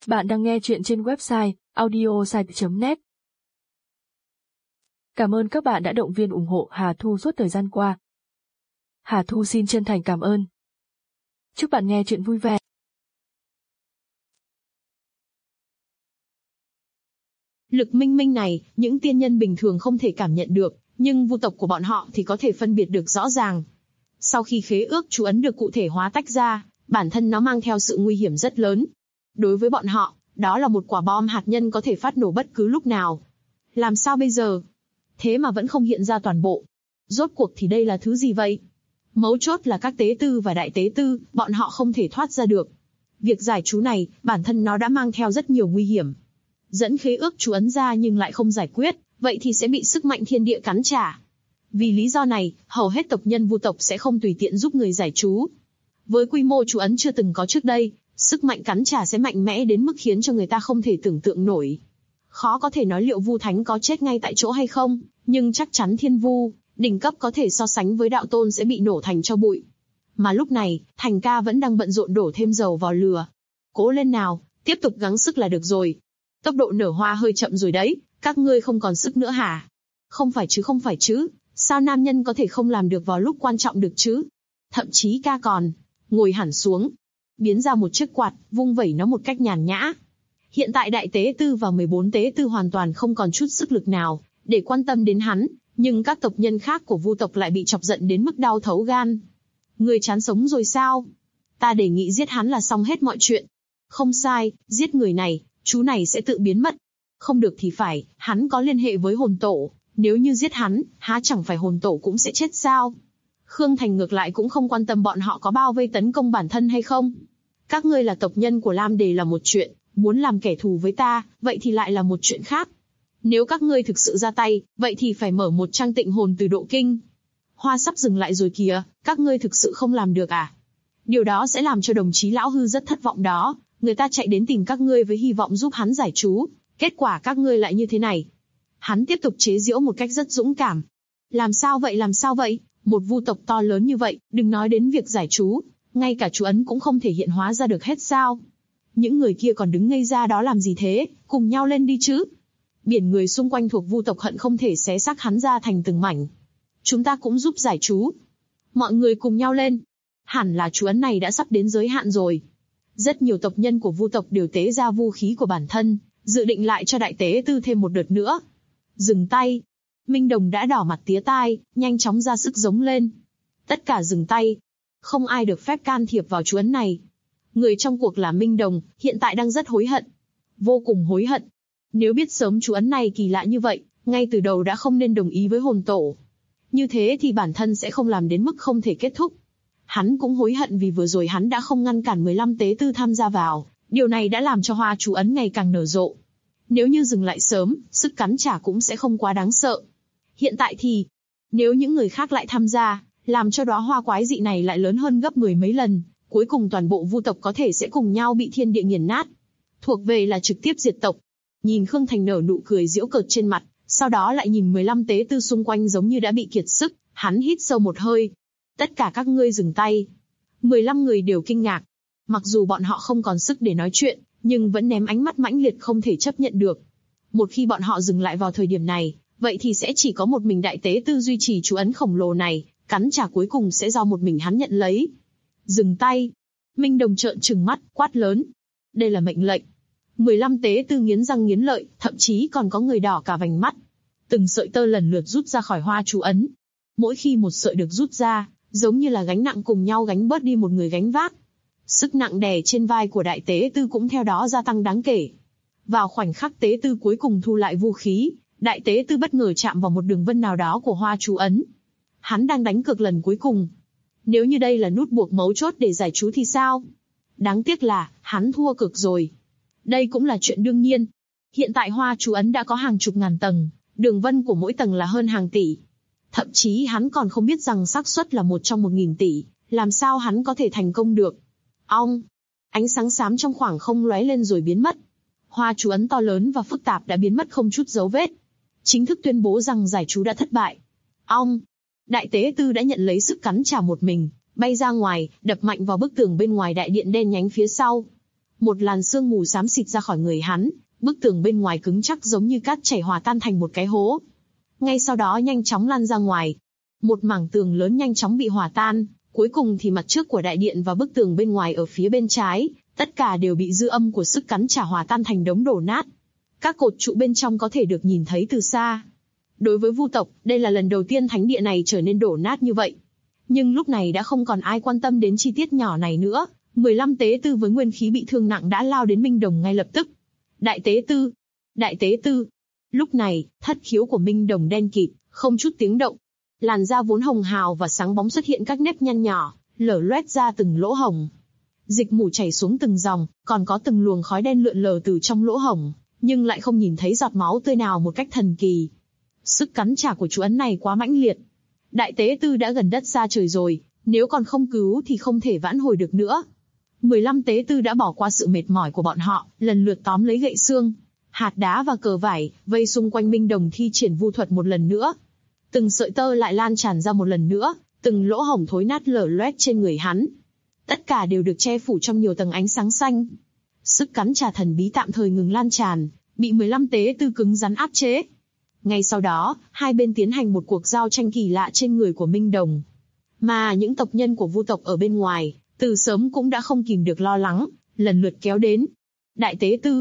Bạn đang nghe chuyện trên website audiosite.net. Cảm ơn các bạn đã động viên ủng hộ Hà Thu suốt thời gian qua. Hà Thu xin chân thành cảm ơn. Chúc bạn nghe chuyện vui vẻ. Lực minh minh này, những tiên nhân bình thường không thể cảm nhận được, nhưng vu tộc của bọn họ thì có thể phân biệt được rõ ràng. Sau khi khế ước chú ấn được cụ thể hóa tách ra, bản thân nó mang theo sự nguy hiểm rất lớn. Đối với bọn họ, đó là một quả bom hạt nhân có thể phát nổ bất cứ lúc nào. Làm sao bây giờ? Thế mà vẫn không hiện ra toàn bộ. Rốt cuộc thì đây là thứ gì vậy? Mấu chốt là các tế tư và đại tế tư, bọn họ không thể thoát ra được. Việc giải chú này, bản thân nó đã mang theo rất nhiều nguy hiểm. Dẫn khế ước chú ấn ra nhưng lại không giải quyết, vậy thì sẽ bị sức mạnh thiên địa cắn trả. Vì lý do này, hầu hết tộc nhân vu tộc sẽ không tùy tiện giúp người giải chú. Với quy mô chú ấn chưa từng có trước đây, sức mạnh cắn trả sẽ mạnh mẽ đến mức khiến cho người ta không thể tưởng tượng nổi. Khó có thể nói liệu vu thánh có chết ngay tại chỗ hay không, nhưng chắc chắn thiên vu, đỉnh cấp có thể so sánh với đạo tôn sẽ bị nổ thành tro bụi. Mà lúc này, Thành ca vẫn đang bận rộn đổ thêm dầu vào lửa. Cố lên nào, tiếp tục gắng sức là được rồi. Tốc độ nở hoa hơi chậm rồi đấy, các ngươi không còn sức nữa hả? Không phải chứ, sao nam nhân có thể không làm được vào lúc quan trọng được chứ? Thậm chí ca còn ngồi hẳn xuống, biến ra một chiếc quạt, vung vẩy nó một cách nhàn nhã. Hiện tại đại tế tư và 14 tế tư hoàn toàn không còn chút sức lực nào để quan tâm đến hắn, nhưng các tộc nhân khác của vu tộc lại bị chọc giận đến mức đau thấu gan. Người chán sống rồi sao? Ta đề nghị giết hắn là xong hết mọi chuyện. Không sai, giết người này, chú này sẽ tự biến mất. Không được thì phải, hắn có liên hệ với hồn tổ, nếu như giết hắn, há chẳng phải hồn tổ cũng sẽ chết sao? Khương Thành ngược lại cũng không quan tâm bọn họ có bao vây tấn công bản thân hay không. Các ngươi là tộc nhân của Lam Đề là một chuyện, muốn làm kẻ thù với ta, vậy thì lại là một chuyện khác. Nếu các ngươi thực sự ra tay, vậy thì phải mở một trang tịnh hồn từ độ kinh. Hoa sắp dừng lại rồi kìa, các ngươi thực sự không làm được à? Điều đó sẽ làm cho đồng chí lão hư rất thất vọng đó, người ta chạy đến tìm các ngươi với hy vọng giúp hắn giải chú, kết quả các ngươi lại như thế này. Hắn tiếp tục chế giễu một cách rất dũng cảm. Làm sao vậy? Một vu tộc to lớn như vậy, đừng nói đến việc giải chú, ngay cả chú ấn cũng không thể hiện hóa ra được hết sao? Những người kia còn đứng ngây ra đó làm gì thế, cùng nhau lên đi chứ. Biển người xung quanh thuộc vu tộc hận không thể xé xác hắn ra thành từng mảnh. Chúng ta cũng giúp giải chú. Mọi người cùng nhau lên. Hẳn là chú ấn này đã sắp đến giới hạn rồi. Rất nhiều tộc nhân của vu tộc đều tế ra vu khí của bản thân, dự định lại cho đại tế tư thêm một đợt nữa. Dừng tay. Minh Đồng đã đỏ mặt tía tai, nhanh chóng ra sức giống lên. Tất cả dừng tay. Không ai được phép can thiệp vào chú ấn này. Người trong cuộc là Minh Đồng, hiện tại đang rất hối hận. Vô cùng hối hận. Nếu biết sớm chú ấn này kỳ lạ như vậy, ngay từ đầu đã không nên đồng ý với hồn tổ. Như thế thì bản thân sẽ không làm đến mức không thể kết thúc. Hắn cũng hối hận vì vừa rồi hắn đã không ngăn cản 15 tế tư tham gia vào, điều này đã làm cho hoa chú ấn ngày càng nở rộ. Nếu như dừng lại sớm, sức cắn trả cũng sẽ không quá đáng sợ. Hiện tại thì, nếu những người khác lại tham gia, làm cho đóa hoa quái dị này lại lớn hơn gấp 10 mấy lần, cuối cùng toàn bộ vu tộc có thể sẽ cùng nhau bị thiên địa nghiền nát. Thuộc về là trực tiếp diệt tộc. Nhìn Khương Thành nở nụ cười giễu cợt trên mặt, sau đó lại nhìn 15 tế tư xung quanh giống như đã bị kiệt sức, hắn hít sâu một hơi. Tất cả các ngươi dừng tay. 15 người đều kinh ngạc. Mặc dù bọn họ không còn sức để nói chuyện, nhưng vẫn ném ánh mắt mãnh liệt không thể chấp nhận được. Một khi bọn họ dừng lại vào thời điểm này, vậy thì sẽ chỉ có một mình đại tế tư duy trì chú ấn khổng lồ này, cắn trả cuối cùng sẽ do một mình hắn nhận lấy. Dừng tay. Minh Đồng trợn trừng mắt, quát lớn. Đây là mệnh lệnh. 15 tế tư nghiến răng nghiến lợi, thậm chí còn có người đỏ cả vành mắt. Từng sợi tơ lần lượt rút ra khỏi hoa chú ấn. Mỗi khi một sợi được rút ra, giống như là gánh nặng cùng nhau gánh bớt đi một người gánh vác. Sức nặng đè trên vai của đại tế tư cũng theo đó gia tăng đáng kể. Vào khoảnh khắc tế tư cuối cùng thu lại vũ khí, đại tế tư bất ngờ chạm vào một đường vân nào đó của hoa chú ấn. Hắn đang đánh cược lần cuối cùng. Nếu như đây là nút buộc mấu chốt để giải chú thì sao? Đáng tiếc là, hắn thua cược rồi. Đây cũng là chuyện đương nhiên. Hiện tại hoa chú ấn đã có hàng chục ngàn tầng, đường vân của mỗi tầng là hơn hàng tỷ. Thậm chí hắn còn không biết rằng xác suất là 1 trong 1000 tỷ, làm sao hắn có thể thành công được. Ong! Ánh sáng xám trong khoảng không lóe lên rồi biến mất. Hoa chú ấn to lớn và phức tạp đã biến mất không chút dấu vết. Chính thức tuyên bố rằng giải chú đã thất bại. Ong! Đại tế tư đã nhận lấy sức cắn trả một mình, bay ra ngoài, đập mạnh vào bức tường bên ngoài đại điện đen nhánh phía sau. Một làn sương mù xám xịt ra khỏi người hắn, bức tường bên ngoài cứng chắc giống như cát chảy hòa tan thành một cái hố. Ngay sau đó nhanh chóng lan ra ngoài. Một mảng tường lớn nhanh chóng bị hòa tan, cuối cùng thì mặt trước của đại điện và bức tường bên ngoài ở phía bên trái, tất cả đều bị dư âm của sức cắn trả hòa tan thành đống đổ nát. Các cột trụ bên trong có thể được nhìn thấy từ xa. Đối với Vu tộc, đây là lần đầu tiên thánh địa này trở nên đổ nát như vậy. Nhưng lúc này đã không còn ai quan tâm đến chi tiết nhỏ này nữa. 15 tế tư với nguyên khí bị thương nặng đã lao đến Minh Đồng ngay lập tức. Đại tế tư! Đại tế tư! Lúc này, thất khiếu của Minh Đồng đen kịt, không chút tiếng động. Làn da vốn hồng hào và sáng bóng xuất hiện các nếp nhăn nhỏ, lở loét ra từng lỗ hổng. Dịch mủ chảy xuống từng dòng, còn có từng luồng khói đen lượn lờ từ trong lỗ hổng, nhưng lại không nhìn thấy giọt máu tươi nào một cách thần kỳ. Sức cắn trả của chú ấn này quá mãnh liệt. Đại tế tư đã gần đất xa trời rồi, nếu còn không cứu thì không thể vãn hồi được nữa. 15 tế tư đã bỏ qua sự mệt mỏi của bọn họ, lần lượt tóm lấy gậy xương, hạt đá và cờ vải, vây xung quanh Minh Đồng thi triển vu thuật một lần nữa. Từng sợi tơ lại lan tràn ra một lần nữa, từng lỗ hổng thối nát lở loét trên người hắn. Tất cả đều được che phủ trong nhiều tầng ánh sáng xanh. Sức cắn trả thần bí tạm thời ngừng lan tràn, bị 15 tế tư cứng rắn áp chế. Ngay sau đó, hai bên tiến hành một cuộc giao tranh kỳ lạ trên người của Minh Đồng. Mà những tộc nhân của Vu tộc ở bên ngoài, từ sớm cũng đã không kìm được lo lắng, lần lượt kéo đến. Đại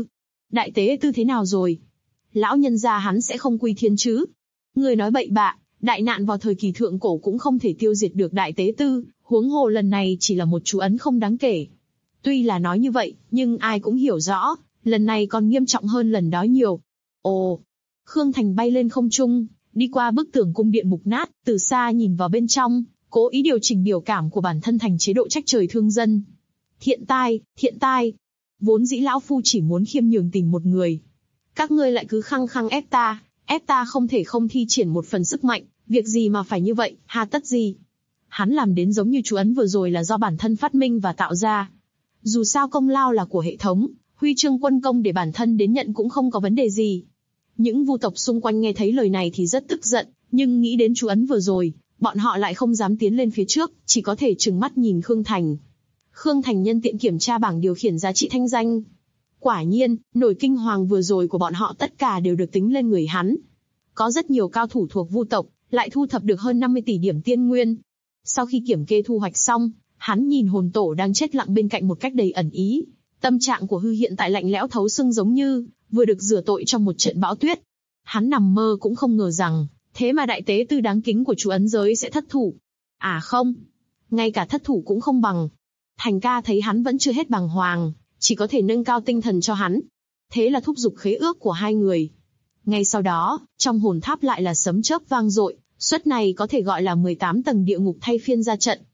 tế tư thế nào rồi? Lão nhân gia hắn sẽ không quy thiên chứ? Người nói bậy bạ, đại nạn vào thời kỳ thượng cổ cũng không thể tiêu diệt được đại tế tư, huống hồ lần này chỉ là một chú ấn không đáng kể. Tuy là nói như vậy, nhưng ai cũng hiểu rõ, lần này còn nghiêm trọng hơn lần đó nhiều. Ồ! Khương Thành bay lên không trung, đi qua bức tường cung điện mục nát, từ xa nhìn vào bên trong, cố ý điều chỉnh biểu cảm của bản thân thành chế độ trách trời thương dân. Thiện tai! Vốn dĩ lão phu chỉ muốn khiêm nhường tình một người. Các ngươi lại cứ khăng khăng ép ta không thể không thi triển một phần sức mạnh, việc gì mà phải như vậy, hà tất gì? Hắn làm đến giống như chú ấn vừa rồi là do bản thân phát minh và tạo ra. Dù sao công lao là của hệ thống, huy chương quân công để bản thân đến nhận cũng không có vấn đề gì. Những Vu tộc xung quanh nghe thấy lời này thì rất tức giận, nhưng nghĩ đến chú ấn vừa rồi, bọn họ lại không dám tiến lên phía trước, chỉ có thể trừng mắt nhìn Khương Thành. Khương Thành nhân tiện kiểm tra bảng điều khiển giá trị thanh danh. Quả nhiên, nổi kinh hoàng vừa rồi của bọn họ tất cả đều được tính lên người hắn. Có rất nhiều cao thủ thuộc Vu tộc, lại thu thập được hơn 50 tỷ điểm tiên nguyên. Sau khi kiểm kê thu hoạch xong, hắn nhìn hồn tổ đang chết lặng bên cạnh một cách đầy ẩn ý. Tâm trạng của Hư hiện tại lạnh lẽo thấu xương giống như vừa được rửa tội trong một trận bão tuyết. Hắn nằm mơ cũng không ngờ rằng, thế mà đại tế tư đáng kính của chú ấn giới sẽ thất thủ. À không, ngay cả thất thủ cũng không bằng. Thành ca thấy hắn vẫn chưa hết bàng hoàng, chỉ có thể nâng cao tinh thần cho hắn. Thế là thúc giục khế ước của hai người. Ngay sau đó, trong hồn tháp lại là sấm chớp vang dội, suất này có thể gọi là 18 tầng địa ngục thay phiên ra trận.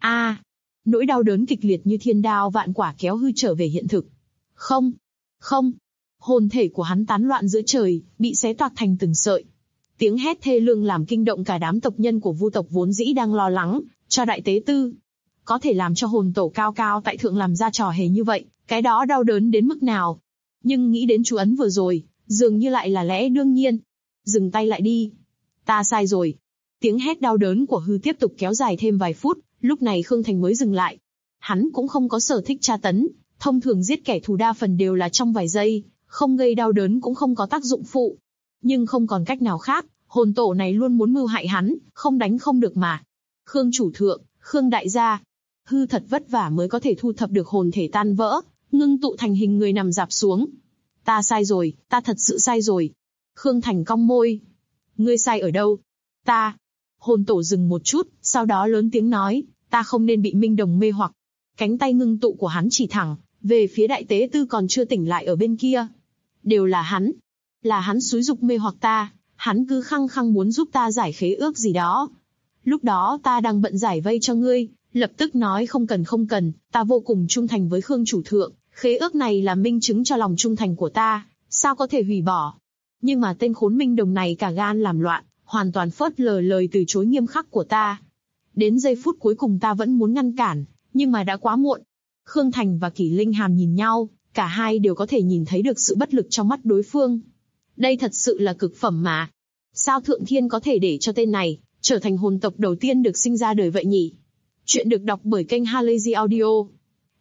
Nỗi đau đớn kịch liệt như thiên đao vạn quả kéo Hư trở về hiện thực. Không, hồn thể của hắn tán loạn giữa trời, bị xé toạc thành từng sợi. Tiếng hét thê lương làm kinh động cả đám tộc nhân của Vu tộc vốn dĩ đang lo lắng cho đại tế tư. Có thể làm cho hồn tổ cao cao tại thượng làm ra trò hề như vậy, cái đó đau đớn đến mức nào. Nhưng nghĩ đến chú ấn vừa rồi, dường như lại là lẽ đương nhiên. Dừng tay lại đi. Ta sai rồi. Tiếng hét đau đớn của Hư tiếp tục kéo dài thêm vài phút, lúc này Khương Thành mới dừng lại. Hắn cũng không có sở thích tra tấn, thông thường giết kẻ thù đa phần đều là trong vài giây, không gây đau đớn cũng không có tác dụng phụ. Nhưng không còn cách nào khác, hồn tổ này luôn muốn mưu hại hắn, không đánh không được mà. Khương chủ thượng, Khương đại gia. Hư thật vất vả mới có thể thu thập được hồn thể tan vỡ, ngưng tụ thành hình người nằm rạp xuống. Ta sai rồi, ta thật sự sai rồi. Khương Thành cong môi. Ngươi sai ở đâu? Ta. Hồn tổ dừng một chút, sau đó lớn tiếng nói, ta không nên bị Minh Đồng mê hoặc. Cánh tay ngưng tụ của hắn chỉ thẳng, về phía đại tế tư còn chưa tỉnh lại ở bên kia. Đều là hắn xúi giục mê hoặc ta, hắn cứ khăng khăng muốn giúp ta giải khế ước gì đó. Lúc đó ta đang bận giải vây cho ngươi, lập tức nói không cần, ta vô cùng trung thành với Khương chủ thượng, khế ước này là minh chứng cho lòng trung thành của ta, sao có thể hủy bỏ. Nhưng mà tên khốn Minh Đồng này cả gan làm loạn, hoàn toàn phớt lờ lời từ chối nghiêm khắc của ta. Đến giây phút cuối cùng ta vẫn muốn ngăn cản, nhưng mà đã quá muộn. Khương Thành và Kỷ Linh Hàm nhìn nhau, cả hai đều có thể nhìn thấy được sự bất lực trong mắt đối phương. Đây thật sự là cực phẩm mà. Sao Thượng Thiên có thể để cho tên này trở thành hồn tộc đầu tiên được sinh ra đời vậy nhỉ? Chuyện được đọc bởi kênh Halazy Audio.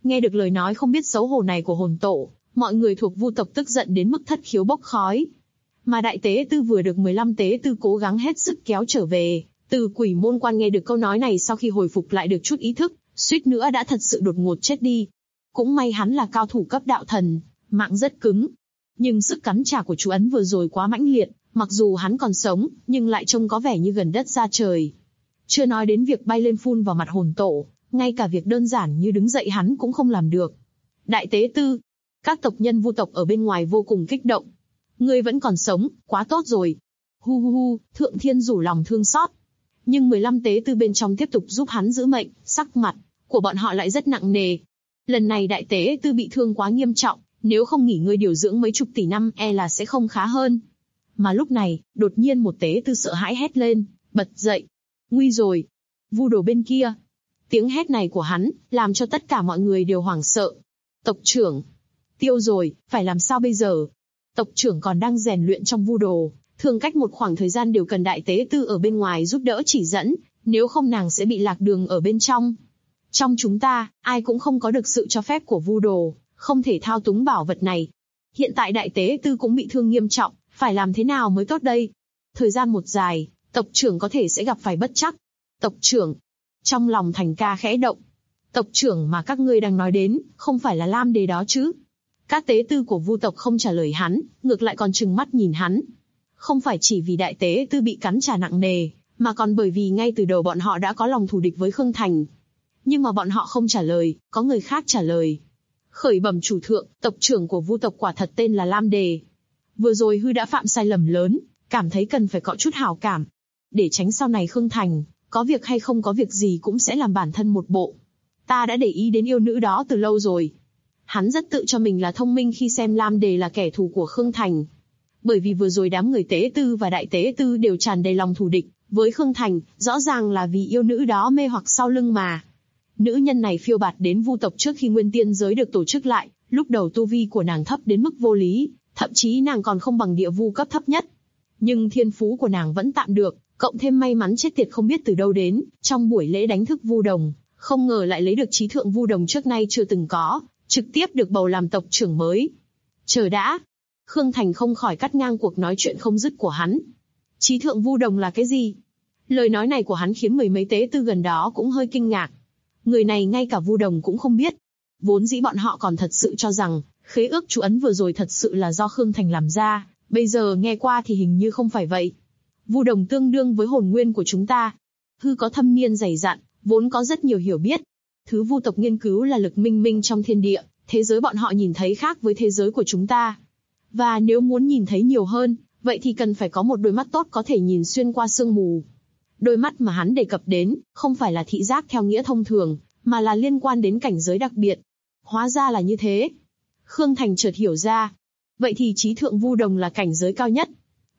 Nghe được lời nói không biết xấu hổ này của hồn tổ, mọi người thuộc Vu tộc tức giận đến mức thất khiếu bốc khói. Mà đại tế tư vừa được 15 tế tư cố gắng hết sức kéo trở về, từ Quỷ Môn Quan nghe được câu nói này sau khi hồi phục lại được chút ý thức, suýt nữa đã thật sự đột ngột chết đi. Cũng may hắn là cao thủ cấp đạo thần, mạng rất cứng. Nhưng sức cắn trả của chú ấn vừa rồi quá mãnh liệt, mặc dù hắn còn sống, nhưng lại trông có vẻ như gần đất xa trời. Chưa nói đến việc bay lên phun vào mặt hồn tổ, ngay cả việc đơn giản như đứng dậy hắn cũng không làm được. Đại tế tư, các tộc nhân Vu tộc ở bên ngoài vô cùng kích động. Ngươi vẫn còn sống, quá tốt rồi. Hu hu hu, Thượng Thiên rủ lòng thương xót. Nhưng 15 tế tư bên trong tiếp tục giúp hắn giữ mệnh, sắc mặt của bọn họ lại rất nặng nề. Lần này đại tế tư bị thương quá nghiêm trọng, nếu không nghỉ ngơi điều dưỡng mấy chục tỷ năm e là sẽ không khá hơn. Mà lúc này, đột nhiên một tế tư sợ hãi hét lên, bật dậy. Nguy rồi! Vu đồ bên kia! Tiếng hét này của hắn, làm cho tất cả mọi người đều hoảng sợ. Tộc trưởng! Tiêu rồi, phải làm sao bây giờ? Tộc trưởng còn đang rèn luyện trong vu đồ, thường cách một khoảng thời gian đều cần đại tế tư ở bên ngoài giúp đỡ chỉ dẫn, nếu không nàng sẽ bị lạc đường ở bên trong. Trong chúng ta, ai cũng không có được sự cho phép của vu đồ, không thể thao túng bảo vật này. Hiện tại đại tế tư cũng bị thương nghiêm trọng, phải làm thế nào mới tốt đây? Thời gian một dài, tộc trưởng có thể sẽ gặp phải bất trắc. Tộc trưởng! Trong lòng Thành Ca khẽ động. Tộc trưởng mà các ngươi đang nói đến, không phải là Lam Đề đó chứ? Các tế tư của Vu tộc không trả lời hắn, ngược lại còn trừng mắt nhìn hắn. Không phải chỉ vì đại tế tư bị cắn trả nặng nề, mà còn bởi vì ngay từ đầu bọn họ đã có lòng thù địch với Khương Thành. Nhưng mà bọn họ không trả lời, có người khác trả lời. Khởi bẩm chủ thượng, tộc trưởng của Vu tộc quả thật tên là Lam Đề. Vừa rồi hư đã phạm sai lầm lớn, cảm thấy cần phải có chút hảo cảm. Để tránh sau này Khương Thành, có việc hay không có việc gì cũng sẽ làm bản thân một bộ. Ta đã để ý đến yêu nữ đó từ lâu rồi. Hắn rất tự cho mình là thông minh khi xem Lam Đề là kẻ thù của Khương Thành. Bởi vì vừa rồi đám người tế tư và đại tế tư đều tràn đầy lòng thù địch với Khương Thành, rõ ràng là vì yêu nữ đó mê hoặc sau lưng mà. Nữ nhân này phiêu bạt đến Vu tộc trước khi Nguyên Tiên giới được tổ chức lại, lúc đầu tu vi của nàng thấp đến mức vô lý, thậm chí nàng còn không bằng địa vu cấp thấp nhất. Nhưng thiên phú của nàng vẫn tạm được, cộng thêm may mắn chết tiệt không biết từ đâu đến, trong buổi lễ đánh thức Vu Đồng, không ngờ lại lấy được trí thượng Vu Đồng trước nay chưa từng có, trực tiếp được bầu làm tộc trưởng mới. Chờ đã! Khương Thành không khỏi cắt ngang cuộc nói chuyện không dứt của hắn. Trí thượng Vu Đồng là cái gì? Lời nói này của hắn khiến mười mấy tế tư gần đó cũng hơi kinh ngạc. Người này ngay cả Vu Đồng cũng không biết. Vốn dĩ bọn họ còn thật sự cho rằng, khế ước chú ấn vừa rồi thật sự là do Khương Thành làm ra, bây giờ nghe qua thì hình như không phải vậy. Vu Đồng tương đương với hồn nguyên của chúng ta. Hư có thâm niên dày dặn, vốn có rất nhiều hiểu biết. Thứ Vu tộc nghiên cứu là lực minh minh trong thiên địa, thế giới bọn họ nhìn thấy khác với thế giới của chúng ta. Và nếu muốn nhìn thấy nhiều hơn, vậy thì cần phải có một đôi mắt tốt có thể nhìn xuyên qua sương mù. Đôi mắt mà hắn đề cập đến, không phải là thị giác theo nghĩa thông thường, mà là liên quan đến cảnh giới đặc biệt. Hóa ra là như thế. Khương Thành chợt hiểu ra. Vậy thì trí thượng Vu Đồng là cảnh giới cao nhất.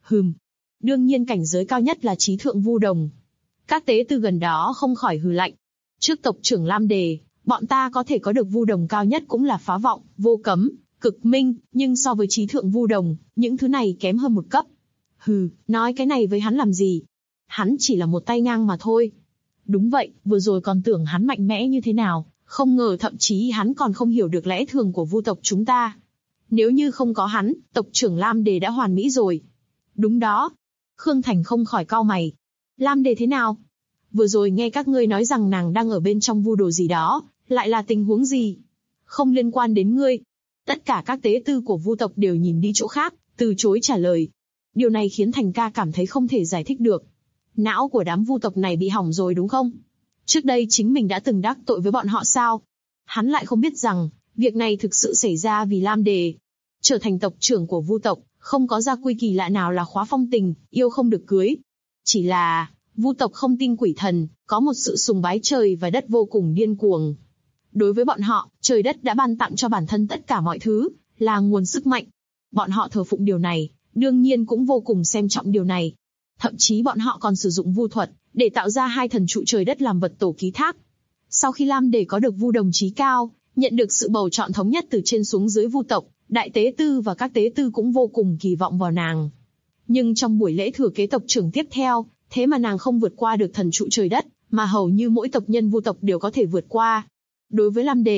Đương nhiên cảnh giới cao nhất là trí thượng Vu Đồng. Các tế tư gần đó không khỏi hừ lạnh. Trước tộc trưởng Lam Đề, bọn ta có thể có được Vu Đồng cao nhất cũng là phá vọng, vô cấm, cực minh, nhưng so với trí thượng Vu Đồng, những thứ này kém hơn một cấp. Nói cái này với hắn làm gì? Hắn chỉ là một tay ngang mà thôi. Đúng vậy, vừa rồi còn tưởng hắn mạnh mẽ như thế nào, không ngờ thậm chí hắn còn không hiểu được lẽ thường của Vu tộc chúng ta. Nếu như không có hắn, tộc trưởng Lam Đề đã hoàn mỹ rồi. Đúng đó. Khương Thành không khỏi cau mày. Lam Đề thế nào? Vừa rồi nghe các ngươi nói rằng nàng đang ở bên trong vu đồ gì đó, lại là tình huống gì? Không liên quan đến ngươi. Tất cả các tế tư của Vu tộc đều nhìn đi chỗ khác, từ chối trả lời. Điều này khiến Thành Ca cảm thấy không thể giải thích được. Não của đám Vu tộc này bị hỏng rồi đúng không? Trước đây chính mình đã từng đắc tội với bọn họ sao? Hắn lại không biết rằng, việc này thực sự xảy ra vì Lam Đề. Trở thành tộc trưởng của Vu tộc, không có gia quy kỳ lạ nào là khóa phong tình, yêu không được cưới. Chỉ là, Vu tộc không tin quỷ thần, có một sự sùng bái trời và đất vô cùng điên cuồng. Đối với bọn họ, trời đất đã ban tặng cho bản thân tất cả mọi thứ, là nguồn sức mạnh. Bọn họ thờ phụng điều này, đương nhiên cũng vô cùng xem trọng điều này. Thậm chí bọn họ còn sử dụng vu thuật, để tạo ra hai thần trụ trời đất làm vật tổ ký thác. Sau khi Lam Đề có được Vu Đồng chí cao, nhận được sự bầu chọn thống nhất từ trên xuống dưới Vu tộc, đại tế tư và các tế tư cũng vô cùng kỳ vọng vào nàng. Nhưng trong buổi lễ thừa kế tộc trưởng tiếp theo, thế mà nàng không vượt qua được thần trụ trời đất, mà hầu như mỗi tộc nhân Vu tộc đều có thể vượt qua. Đối với Lam Đề,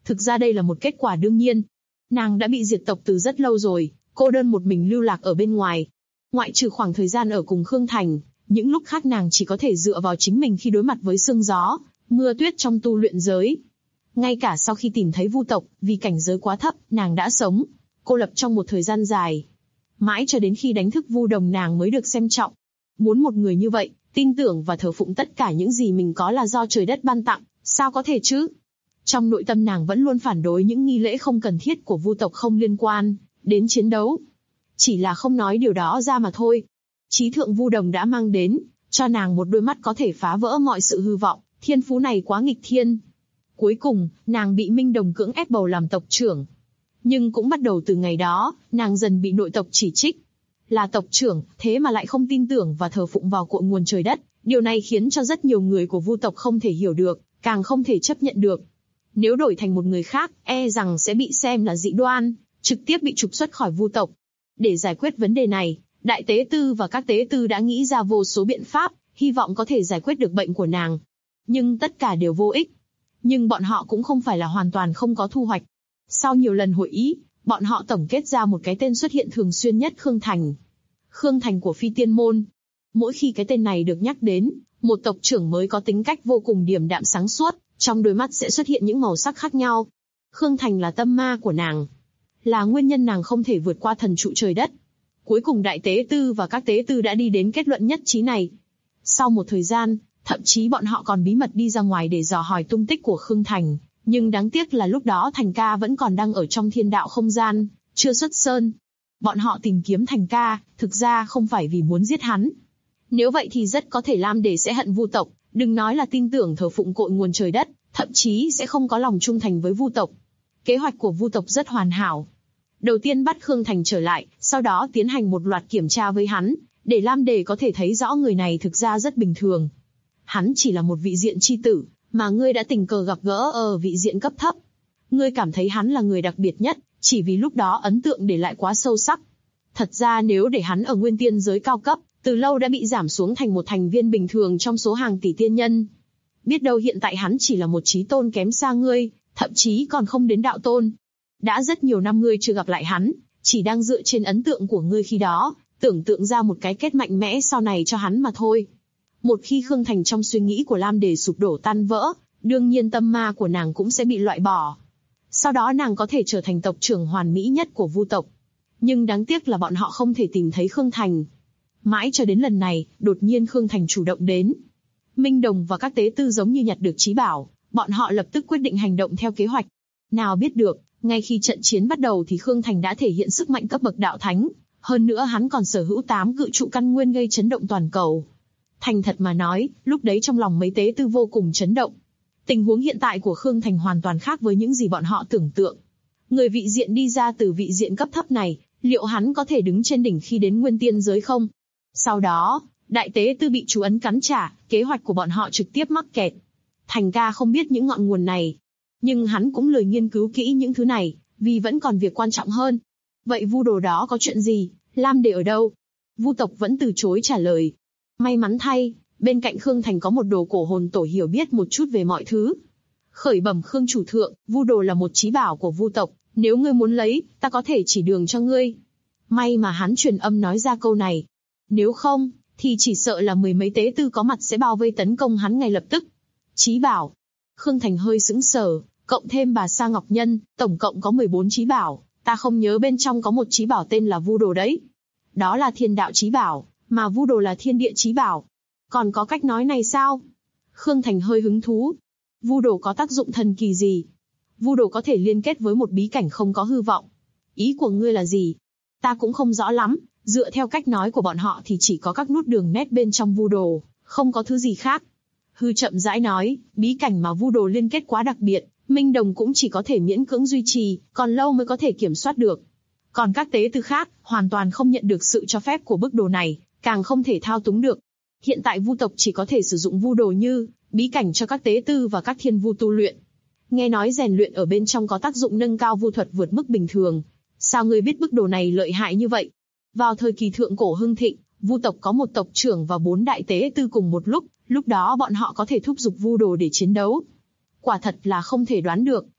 Thực ra đây là một kết quả đương nhiên. Nàng đã bị diệt tộc từ rất lâu rồi, cô đơn một mình lưu lạc ở bên ngoài. Ngoại trừ khoảng thời gian ở cùng Khương Thành, những lúc khác nàng chỉ có thể dựa vào chính mình khi đối mặt với sương gió, mưa tuyết trong tu luyện giới. Ngay cả sau khi tìm thấy Vu tộc, vì cảnh giới quá thấp, nàng đã sống cô lập trong một thời gian dài. Mãi cho đến khi đánh thức Vu Đồng nàng mới được xem trọng. Muốn một người như vậy, tin tưởng và thờ phụng tất cả những gì mình có là do trời đất ban tặng, sao có thể chứ? Trong nội tâm nàng vẫn luôn phản đối những nghi lễ không cần thiết của Vu tộc không liên quan đến chiến đấu. Chỉ là không nói điều đó ra mà thôi. Chí thượng Vu Đồng đã mang đến cho nàng một đôi mắt có thể phá vỡ mọi sự hư vọng, thiên phú này quá nghịch thiên. Cuối cùng, nàng bị Minh Đồng cưỡng ép bầu làm tộc trưởng. Nhưng cũng bắt đầu từ ngày đó, nàng dần bị nội tộc chỉ trích. Là tộc trưởng, thế mà lại không tin tưởng và thờ phụng vào cội nguồn trời đất. Điều này khiến cho rất nhiều người của Vu tộc không thể hiểu được, càng không thể chấp nhận được. Nếu đổi thành một người khác, e rằng sẽ bị xem là dị đoan, trực tiếp bị trục xuất khỏi Vu tộc. Để giải quyết vấn đề này, Đại Tế Tư và các tế tư đã nghĩ ra vô số biện pháp, hy vọng có thể giải quyết được bệnh của nàng. Nhưng tất cả đều vô ích. Nhưng bọn họ cũng không phải là hoàn toàn không có thu hoạch. Sau nhiều lần hội ý, bọn họ tổng kết ra một cái tên xuất hiện thường xuyên nhất: Khương Thành. Khương Thành của Phi Tiên Môn. Mỗi khi cái tên này được nhắc đến, một tộc trưởng mới có tính cách vô cùng điềm đạm sáng suốt, trong đôi mắt sẽ xuất hiện những màu sắc khác nhau. Khương Thành là tâm ma của nàng, là nguyên nhân nàng không thể vượt qua thần trụ trời đất. Cuối cùng Đại Tế Tư và các tế tư đã đi đến kết luận nhất trí này. Sau một thời gian, thậm chí bọn họ còn bí mật đi ra ngoài để dò hỏi tung tích của Khương Thành. Nhưng đáng tiếc là lúc đó Thành ca vẫn còn đang ở trong thiên đạo không gian, chưa xuất sơn. Bọn họ tìm kiếm Thành ca, thực ra không phải vì muốn giết hắn. Nếu vậy thì rất có thể Lam Đề sẽ hận Vu tộc, đừng nói là tin tưởng thờ phụng cội nguồn trời đất, thậm chí sẽ không có lòng trung thành với Vu tộc. Kế hoạch của Vu tộc rất hoàn hảo. Đầu tiên bắt Khương Thành trở lại, sau đó tiến hành một loạt kiểm tra với hắn, để Lam Đề có thể thấy rõ người này thực ra rất bình thường. Hắn chỉ là một vị diện chi tử, mà ngươi đã tình cờ gặp gỡ ở vị diện cấp thấp. Ngươi cảm thấy hắn là người đặc biệt nhất, chỉ vì lúc đó ấn tượng để lại quá sâu sắc. Thật ra nếu để hắn ở nguyên tiên giới cao cấp, từ lâu đã bị giảm xuống thành một thành viên bình thường trong số hàng tỷ tiên nhân. Biết đâu hiện tại hắn chỉ là một chí tôn kém xa ngươi, thậm chí còn không đến đạo tôn. Đã rất nhiều năm ngươi chưa gặp lại hắn, chỉ đang dựa trên ấn tượng của ngươi khi đó, tưởng tượng ra một cái kết mạnh mẽ sau này cho hắn mà thôi. Một khi Khương Thành trong suy nghĩ của Lam Đề sụp đổ tan vỡ, đương nhiên tâm ma của nàng cũng sẽ bị loại bỏ. Sau đó nàng có thể trở thành tộc trưởng hoàn mỹ nhất của Vu tộc. Nhưng đáng tiếc là bọn họ không thể tìm thấy Khương Thành. Mãi cho đến lần này, đột nhiên Khương Thành chủ động đến. Minh Đồng và các tế tư giống như nhặt được chí bảo, bọn họ lập tức quyết định hành động theo kế hoạch. Nào biết được, ngay khi trận chiến bắt đầu thì Khương Thành đã thể hiện sức mạnh cấp bậc đạo thánh. Hơn nữa hắn còn sở hữu 8 cự trụ căn nguyên gây chấn động toàn cầu. Thành thật mà nói, lúc đấy trong lòng mấy tế tư vô cùng chấn động. Tình huống hiện tại của Khương Thành hoàn toàn khác với những gì bọn họ tưởng tượng. Người vị diện đi ra từ vị diện cấp thấp này, liệu hắn có thể đứng trên đỉnh khi đến nguyên tiên giới không? Sau đó, Đại Tế Tư bị chú ấn cắn trả, kế hoạch của bọn họ trực tiếp mắc kẹt. Thành ca không biết những ngọn nguồn này, nhưng hắn cũng lười nghiên cứu kỹ những thứ này, vì vẫn còn việc quan trọng hơn. Vậy Vu đồ đó có chuyện gì? Lam Đề ở đâu? Vu tộc vẫn từ chối trả lời. May mắn thay, bên cạnh Khương Thành có một đồ cổ hồn tổ hiểu biết một chút về mọi thứ. Khởi bẩm Khương chủ thượng, Vu đồ là một chí bảo của Vu tộc, nếu ngươi muốn lấy, ta có thể chỉ đường cho ngươi. May mà hắn truyền âm nói ra câu này. Nếu không, thì chỉ sợ là mười mấy tế tư có mặt sẽ bao vây tấn công hắn ngay lập tức. Chí bảo. Khương Thành hơi sững sờ, cộng thêm bà Sa Ngọc Nhân, tổng cộng có 14 chí bảo, ta không nhớ bên trong có một chí bảo tên là Vu đồ đấy. Đó là thiên đạo chí bảo, mà Vu đồ là thiên địa chí bảo. Còn có cách nói này sao? Khương Thành hơi hứng thú. Vu đồ có tác dụng thần kỳ gì? Vu đồ có thể liên kết với một bí cảnh không có hư vọng. Ý của ngươi là gì? Ta cũng không rõ lắm, dựa theo cách nói của bọn họ thì chỉ có các nút đường nét bên trong Vu đồ, không có thứ gì khác. Hư chậm rãi nói, bí cảnh mà Vu đồ liên kết quá đặc biệt, Minh Đồng cũng chỉ có thể miễn cưỡng duy trì, còn lâu mới có thể kiểm soát được. Còn các tế tư khác, hoàn toàn không nhận được sự cho phép của bức đồ này, càng không thể thao túng được. Hiện tại Vu tộc chỉ có thể sử dụng Vu đồ như bí cảnh cho các tế tư và các thiên vu tu luyện. Nghe nói rèn luyện ở bên trong có tác dụng nâng cao vu thuật vượt mức bình thường. Sao ngươi biết bức đồ này lợi hại như vậy? Vào thời kỳ thượng cổ hưng thịnh, Vu tộc có một tộc trưởng và 4 đại tế tư cùng một lúc đó bọn họ có thể thúc giục Vu đồ để chiến đấu. Quả thật là không thể đoán được,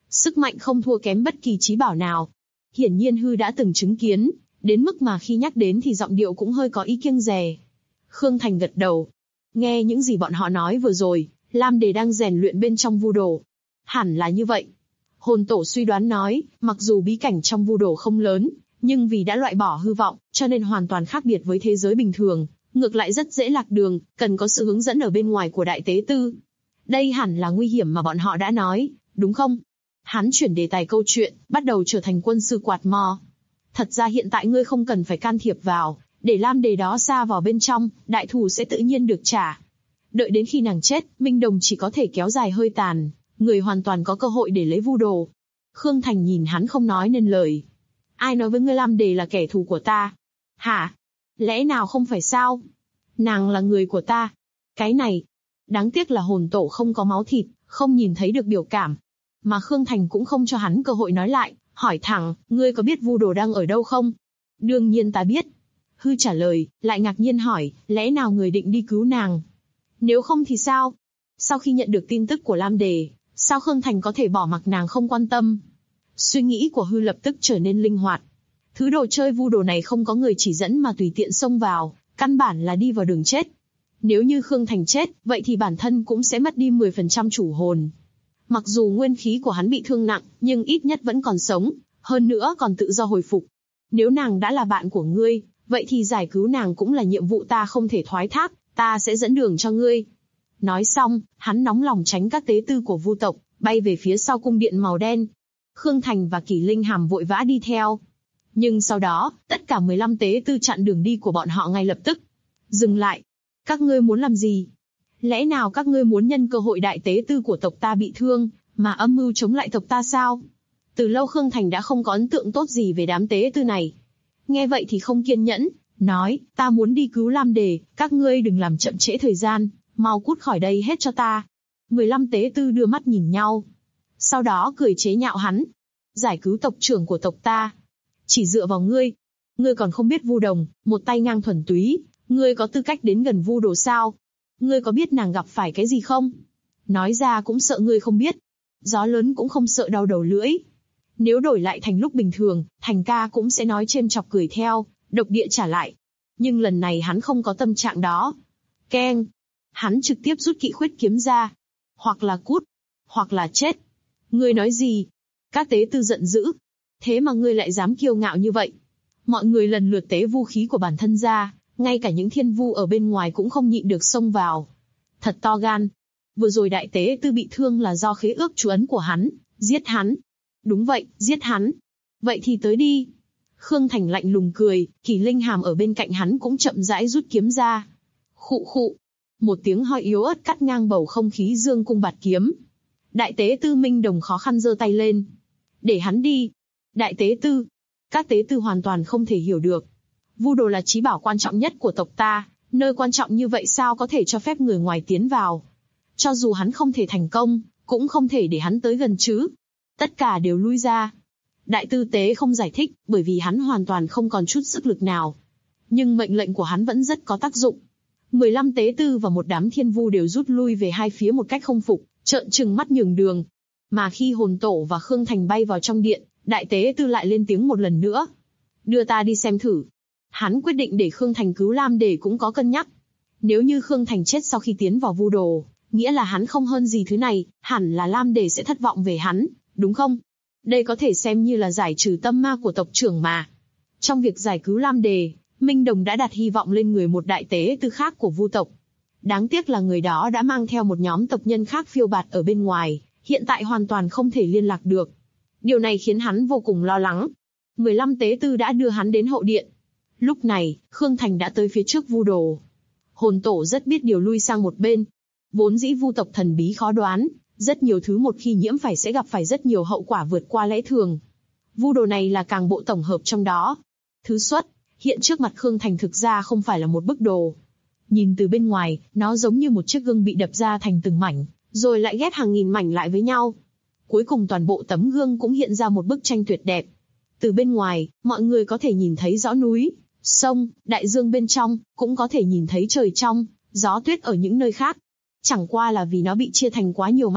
Sức mạnh không thua kém bất kỳ trí bảo nào. Hiển nhiên Hư đã từng chứng kiến, đến mức mà khi nhắc đến thì giọng điệu cũng hơi có ý kiêng dè. Khương Thành gật đầu. Nghe những gì bọn họ nói vừa rồi, Lam Đề đang rèn luyện bên trong vu đồ. Hẳn là như vậy. Hồn tổ suy đoán nói, mặc dù bí cảnh trong vu đồ không lớn, nhưng vì đã loại bỏ hư vọng, cho nên hoàn toàn khác biệt với thế giới bình thường, ngược lại rất dễ lạc đường, cần có sự hướng dẫn ở bên ngoài của đại tế tư. Đây hẳn là nguy hiểm mà bọn họ đã nói, đúng không? Hắn chuyển đề tài câu chuyện, bắt đầu trở thành quân sư quạt mò. Thật ra hiện tại ngươi không cần phải can thiệp vào, để Lam Đề đó xa vào bên trong, đại thù sẽ tự nhiên được trả. Đợi đến khi nàng chết, Minh Đồng chỉ có thể kéo dài hơi tàn, người hoàn toàn có cơ hội để lấy vu đồ. Khương Thành nhìn hắn không nói nên lời. Ai nói với ngươi Lam Đề là kẻ thù của ta? Hả? Lẽ nào không phải sao? Nàng là người của ta. Cái này, đáng tiếc là hồn tổ không có máu thịt, không nhìn thấy được biểu cảm. Mà Khương Thành cũng không cho hắn cơ hội nói lại, hỏi thẳng, ngươi có biết vu đồ đang ở đâu không? Đương nhiên ta biết. Hư trả lời, lại ngạc nhiên hỏi, lẽ nào người định đi cứu nàng? Nếu không thì sao? Sau khi nhận được tin tức của Lam Đề, sao Khương Thành có thể bỏ mặc nàng không quan tâm? Suy nghĩ của Hư lập tức trở nên linh hoạt. Thứ đồ chơi vu đồ này không có người chỉ dẫn mà tùy tiện xông vào, căn bản là đi vào đường chết. Nếu như Khương Thành chết, vậy thì bản thân cũng sẽ mất đi 10% chủ hồn. Mặc dù nguyên khí của hắn bị thương nặng, nhưng ít nhất vẫn còn sống, hơn nữa còn tự do hồi phục. Nếu nàng đã là bạn của ngươi, vậy thì giải cứu nàng cũng là nhiệm vụ ta không thể thoái thác, ta sẽ dẫn đường cho ngươi. Nói xong, hắn nóng lòng tránh các tế tư của vu tộc, bay về phía sau cung điện màu đen. Khương Thành và Kỷ Linh Hàm vội vã đi theo. Nhưng sau đó, tất cả 15 tế tư chặn đường đi của bọn họ ngay lập tức. Dừng lại. Các ngươi muốn làm gì? Lẽ nào các ngươi muốn nhân cơ hội đại tế tư của tộc ta bị thương, mà âm mưu chống lại tộc ta sao? Từ lâu Khương Thành đã không có ấn tượng tốt gì về đám tế tư này. Nghe vậy thì không kiên nhẫn, nói, ta muốn đi cứu Lam Đề, các ngươi đừng làm chậm trễ thời gian, mau cút khỏi đây hết cho ta. 15 tế tư đưa mắt nhìn nhau. Sau đó cười chế nhạo hắn. Giải cứu tộc trưởng của tộc ta. Chỉ dựa vào ngươi. Ngươi còn không biết vu đồng, một tay ngang thuần túy. Ngươi có tư cách đến gần vu đồ sao? Ngươi có biết nàng gặp phải cái gì không? Nói ra cũng sợ ngươi không biết. Gió lớn cũng không sợ đau đầu lưỡi. Nếu đổi lại thành lúc bình thường, Thành ca cũng sẽ nói chêm chọc cười theo, độc địa trả lại. Nhưng lần này hắn không có tâm trạng đó. Keng. Hắn trực tiếp rút kỵ khuyết kiếm ra. Hoặc là cút, hoặc là chết. Ngươi nói gì? Các tế tư giận dữ. Thế mà ngươi lại dám kiêu ngạo như vậy? Mọi người lần lượt tế vũ khí của bản thân ra, ngay cả những thiên vu ở bên ngoài cũng không nhịn được xông vào. Thật to gan. Vừa rồi đại tế tư bị thương là do khế ước chú ấn của hắn, giết hắn. Đúng vậy, giết hắn. Vậy thì tới đi. Khương Thành lạnh lùng cười, Kỷ Linh Hàm ở bên cạnh hắn cũng chậm rãi rút kiếm ra. Khụ khụ. Một tiếng ho yếu ớt cắt ngang bầu không khí dương cung bạt kiếm. Đại tế tư Minh Đồng khó khăn giơ tay lên. Để hắn đi. Đại tế tư. Các tế tư hoàn toàn không thể hiểu được. Vu đồ là chí bảo quan trọng nhất của tộc ta, nơi quan trọng như vậy sao có thể cho phép người ngoài tiến vào. Cho dù hắn không thể thành công, cũng không thể để hắn tới gần chứ. Tất cả đều lui ra. Đại tư tế không giải thích, bởi vì hắn hoàn toàn không còn chút sức lực nào. Nhưng mệnh lệnh của hắn vẫn rất có tác dụng. 15 tế tư và một đám thiên vu đều rút lui về hai phía một cách không phục, trợn trừng mắt nhường đường. Mà khi hồn tổ và Khương Thành bay vào trong điện, đại tế tư lại lên tiếng một lần nữa. Đưa ta đi xem thử. Hắn quyết định để Khương Thành cứu Lam Đề cũng có cân nhắc. Nếu như Khương Thành chết sau khi tiến vào vu đồ, nghĩa là hắn không hơn gì thứ này, hẳn là Lam Đề sẽ thất vọng về hắn, đúng không? Đây có thể xem như là giải trừ tâm ma của tộc trưởng mà. Trong việc giải cứu Lam Đề, Minh Đồng đã đặt hy vọng lên người một đại tế tư khác của vu tộc. Đáng tiếc là người đó đã mang theo một nhóm tộc nhân khác phiêu bạt ở bên ngoài, hiện tại hoàn toàn không thể liên lạc được. Điều này khiến hắn vô cùng lo lắng. 15 tế tư đã đưa hắn đến hậu điện. Lúc này, Khương Thành đã tới phía trước vu đồ. Hồn tổ rất biết điều lui sang một bên. Vốn dĩ vu tộc thần bí khó đoán, rất nhiều thứ một khi nhiễm phải sẽ gặp phải rất nhiều hậu quả vượt qua lẽ thường. Vu đồ này là càng bộ tổng hợp trong đó. Thứ xuất, hiện trước mặt Khương Thành thực ra không phải là một bức đồ. Nhìn từ bên ngoài, nó giống như một chiếc gương bị đập ra thành từng mảnh, rồi lại ghép hàng nghìn mảnh lại với nhau. Cuối cùng toàn bộ tấm gương cũng hiện ra một bức tranh tuyệt đẹp. Từ bên ngoài, mọi người có thể nhìn thấy rõ núi, sông, đại dương bên trong, cũng có thể nhìn thấy trời trong, gió tuyết ở những nơi khác. Chẳng qua là vì nó bị chia thành quá nhiều mảnh,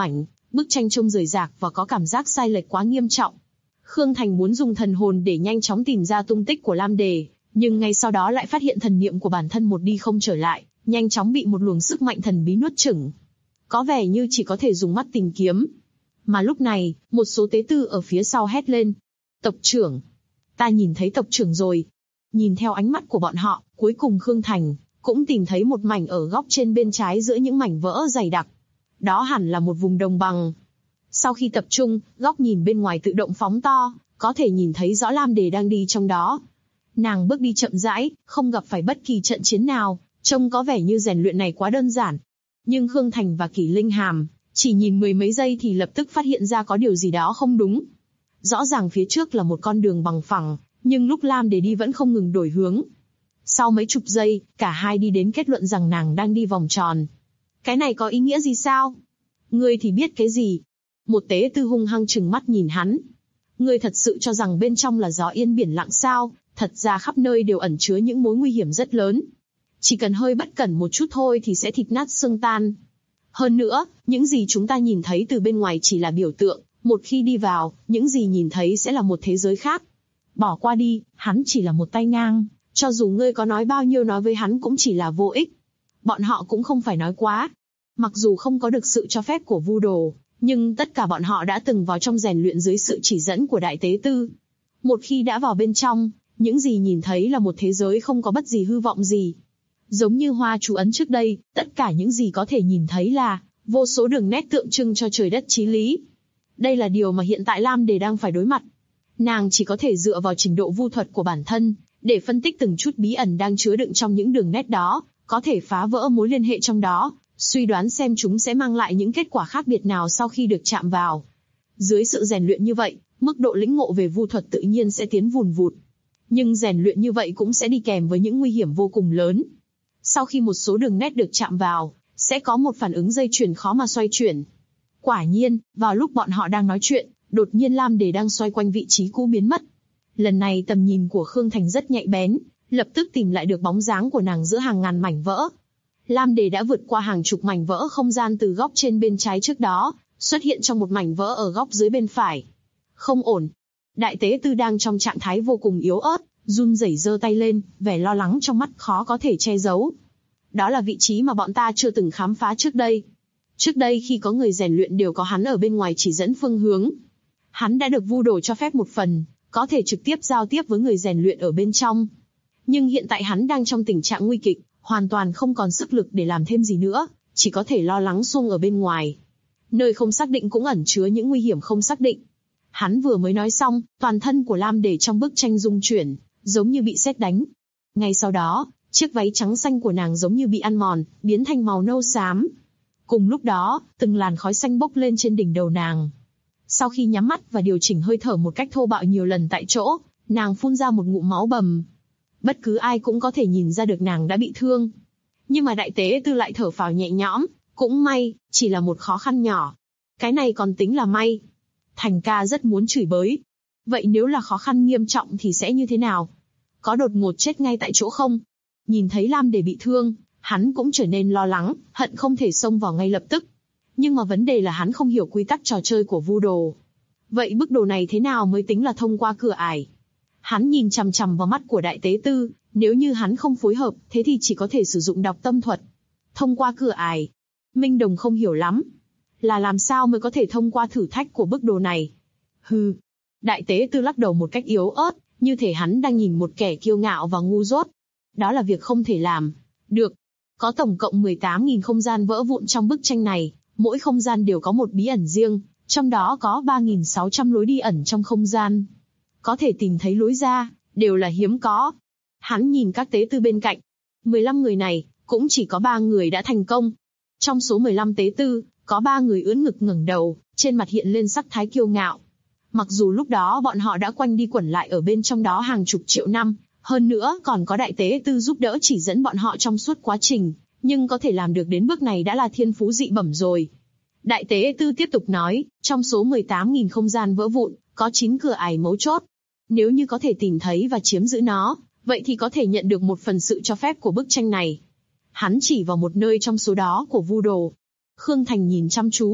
Bức tranh trông rời rạc và có cảm giác sai lệch quá nghiêm trọng. Khương Thành muốn dùng thần hồn để nhanh chóng tìm ra tung tích của Lam Đề, nhưng ngay sau đó lại phát hiện thần niệm của bản thân một đi không trở lại, nhanh chóng bị một luồng sức mạnh thần bí nuốt chửng. Có vẻ như chỉ có thể dùng mắt tìm kiếm. Mà lúc này, một số tế tư ở phía sau hét lên. Tộc trưởng! Ta nhìn thấy tộc trưởng rồi. Nhìn theo ánh mắt của bọn họ, cuối cùng Khương Thành cũng tìm thấy một mảnh ở góc trên bên trái giữa những mảnh vỡ dày đặc. Đó hẳn là một vùng đồng bằng. Sau khi tập trung, góc nhìn bên ngoài tự động phóng to, có thể nhìn thấy rõ Lam Đề đang đi trong đó. Nàng bước đi chậm rãi, không gặp phải bất kỳ trận chiến nào, trông có vẻ như rèn luyện này quá đơn giản. Nhưng Khương Thành và Kỷ Linh Hàm chỉ nhìn mười mấy giây thì lập tức phát hiện ra có điều gì đó không đúng. Rõ ràng phía trước là một con đường bằng phẳng, nhưng lúc Lam Đề đi vẫn không ngừng đổi hướng. Sau mấy chục giây, cả hai đi đến kết luận rằng nàng đang đi vòng tròn. Cái này có ý nghĩa gì sao? Ngươi thì biết cái gì? Một tế tư hung hăng trừng mắt nhìn hắn. Ngươi thật sự cho rằng bên trong là gió yên biển lặng sao? Thật ra khắp nơi đều ẩn chứa những mối nguy hiểm rất lớn. Chỉ cần hơi bất cẩn một chút thôi thì sẽ thịt nát xương tan. Hơn nữa, những gì chúng ta nhìn thấy từ bên ngoài chỉ là biểu tượng. Một khi đi vào, những gì nhìn thấy sẽ là một thế giới khác. Bỏ qua đi, hắn chỉ là một tay ngang. Cho dù ngươi có nói bao nhiêu nói với hắn cũng chỉ là vô ích. Bọn họ cũng không phải nói quá. Mặc dù không có được sự cho phép của Vu Đồ, nhưng tất cả bọn họ đã từng vào trong rèn luyện dưới sự chỉ dẫn của Đại Tế Tư. Một khi đã vào bên trong, những gì nhìn thấy là một thế giới không có bất gì hư vọng gì. Giống như hoa chú ấn trước đây, tất cả những gì có thể nhìn thấy là vô số đường nét tượng trưng cho trời đất chí lý. Đây là điều mà hiện tại Lam Đề đang phải đối mặt. Nàng chỉ có thể dựa vào trình độ vu thuật của bản thân, để phân tích từng chút bí ẩn đang chứa đựng trong những đường nét đó, có thể phá vỡ mối liên hệ trong đó, suy đoán xem chúng sẽ mang lại những kết quả khác biệt nào sau khi được chạm vào. Dưới sự rèn luyện như vậy, mức độ lĩnh ngộ về vu thuật tự nhiên sẽ tiến vùn vụt. Nhưng rèn luyện như vậy cũng sẽ đi kèm với những nguy hiểm vô cùng lớn. Sau khi một số đường nét được chạm vào, sẽ có một phản ứng dây chuyền khó mà xoay chuyển. Quả nhiên, vào lúc bọn họ đang nói chuyện, đột nhiên Lam Đề đang xoay quanh vị trí cũ biến mất. Lần này tầm nhìn của Khương Thành rất nhạy bén, lập tức tìm lại được bóng dáng của nàng giữa hàng ngàn mảnh vỡ. Lam Đề đã vượt qua hàng chục mảnh vỡ không gian từ góc trên bên trái trước đó, xuất hiện trong một mảnh vỡ ở góc dưới bên phải. Không ổn. Đại Tế Tư đang trong trạng thái vô cùng yếu ớt, run rẩy giơ tay lên, vẻ lo lắng trong mắt khó có thể che giấu. Đó là vị trí mà bọn ta chưa từng khám phá trước đây. Trước đây khi có người rèn luyện đều có hắn ở bên ngoài chỉ dẫn phương hướng. Hắn đã được Vu Đồ cho phép một phần, có thể trực tiếp giao tiếp với người rèn luyện ở bên trong. Nhưng hiện tại hắn đang trong tình trạng nguy kịch, hoàn toàn không còn sức lực để làm thêm gì nữa, chỉ có thể lo lắng xung ở bên ngoài. Nơi không xác định cũng ẩn chứa những nguy hiểm không xác định. Hắn vừa mới nói xong, toàn thân của Lam Đề trong bức tranh rung chuyển, giống như bị sét đánh. Ngay sau đó, chiếc váy trắng xanh của nàng giống như bị ăn mòn, biến thành màu nâu xám. Cùng lúc đó, từng làn khói xanh bốc lên trên đỉnh đầu nàng. Sau khi nhắm mắt và điều chỉnh hơi thở một cách thô bạo nhiều lần tại chỗ, nàng phun ra một ngụm máu bầm. Bất cứ ai cũng có thể nhìn ra được nàng đã bị thương. Nhưng mà Đại Tế Tư lại thở phào nhẹ nhõm, cũng may, chỉ là một khó khăn nhỏ. Cái này còn tính là may. Thành ca rất muốn chửi bới. Vậy nếu là khó khăn nghiêm trọng thì sẽ như thế nào? Có đột ngột chết ngay tại chỗ không? Nhìn thấy Lam Đề bị thương, hắn cũng trở nên lo lắng, hận không thể xông vào ngay lập tức. Nhưng mà vấn đề là hắn không hiểu quy tắc trò chơi của Vu Đồ. Vậy bức đồ này thế nào mới tính là thông qua cửa ải? Hắn nhìn chằm chằm vào mắt của Đại Tế Tư, nếu như hắn không phối hợp, thế thì chỉ có thể sử dụng đọc tâm thuật. Thông qua cửa ải. Minh Đồng không hiểu lắm. Là làm sao mới có thể thông qua thử thách của bức đồ này? Hừ. Đại Tế Tư lắc đầu một cách yếu ớt, như thể hắn đang nhìn một kẻ kiêu ngạo và ngu dốt. Đó là việc không thể làm. Được. Có tổng cộng 18.000 không gian vỡ vụn trong bức tranh này, mỗi không gian đều có một bí ẩn riêng, trong đó có 3.600 lối đi ẩn trong không gian. Có thể tìm thấy lối ra, đều là hiếm có. Hắn nhìn các tế tư bên cạnh. 15 người này, cũng chỉ có 3 người đã thành công. Trong số 15 tế tư, có 3 người ưỡn ngực ngẩng đầu, trên mặt hiện lên sắc thái kiêu ngạo. Mặc dù lúc đó bọn họ đã quanh đi quẩn lại ở bên trong đó hàng chục triệu năm, hơn nữa còn có Đại Tế Tư giúp đỡ chỉ dẫn bọn họ trong suốt quá trình, nhưng có thể làm được đến bước này đã là thiên phú dị bẩm rồi. Đại Tế Tư tiếp tục nói, trong số 18.000 không gian vỡ vụn, có 9 cửa ải mấu chốt. Nếu như có thể tìm thấy và chiếm giữ nó, vậy thì có thể nhận được một phần sự cho phép của bức tranh này. Hắn chỉ vào một nơi trong số đó của Vu Đồ. Khương Thành nhìn chăm chú,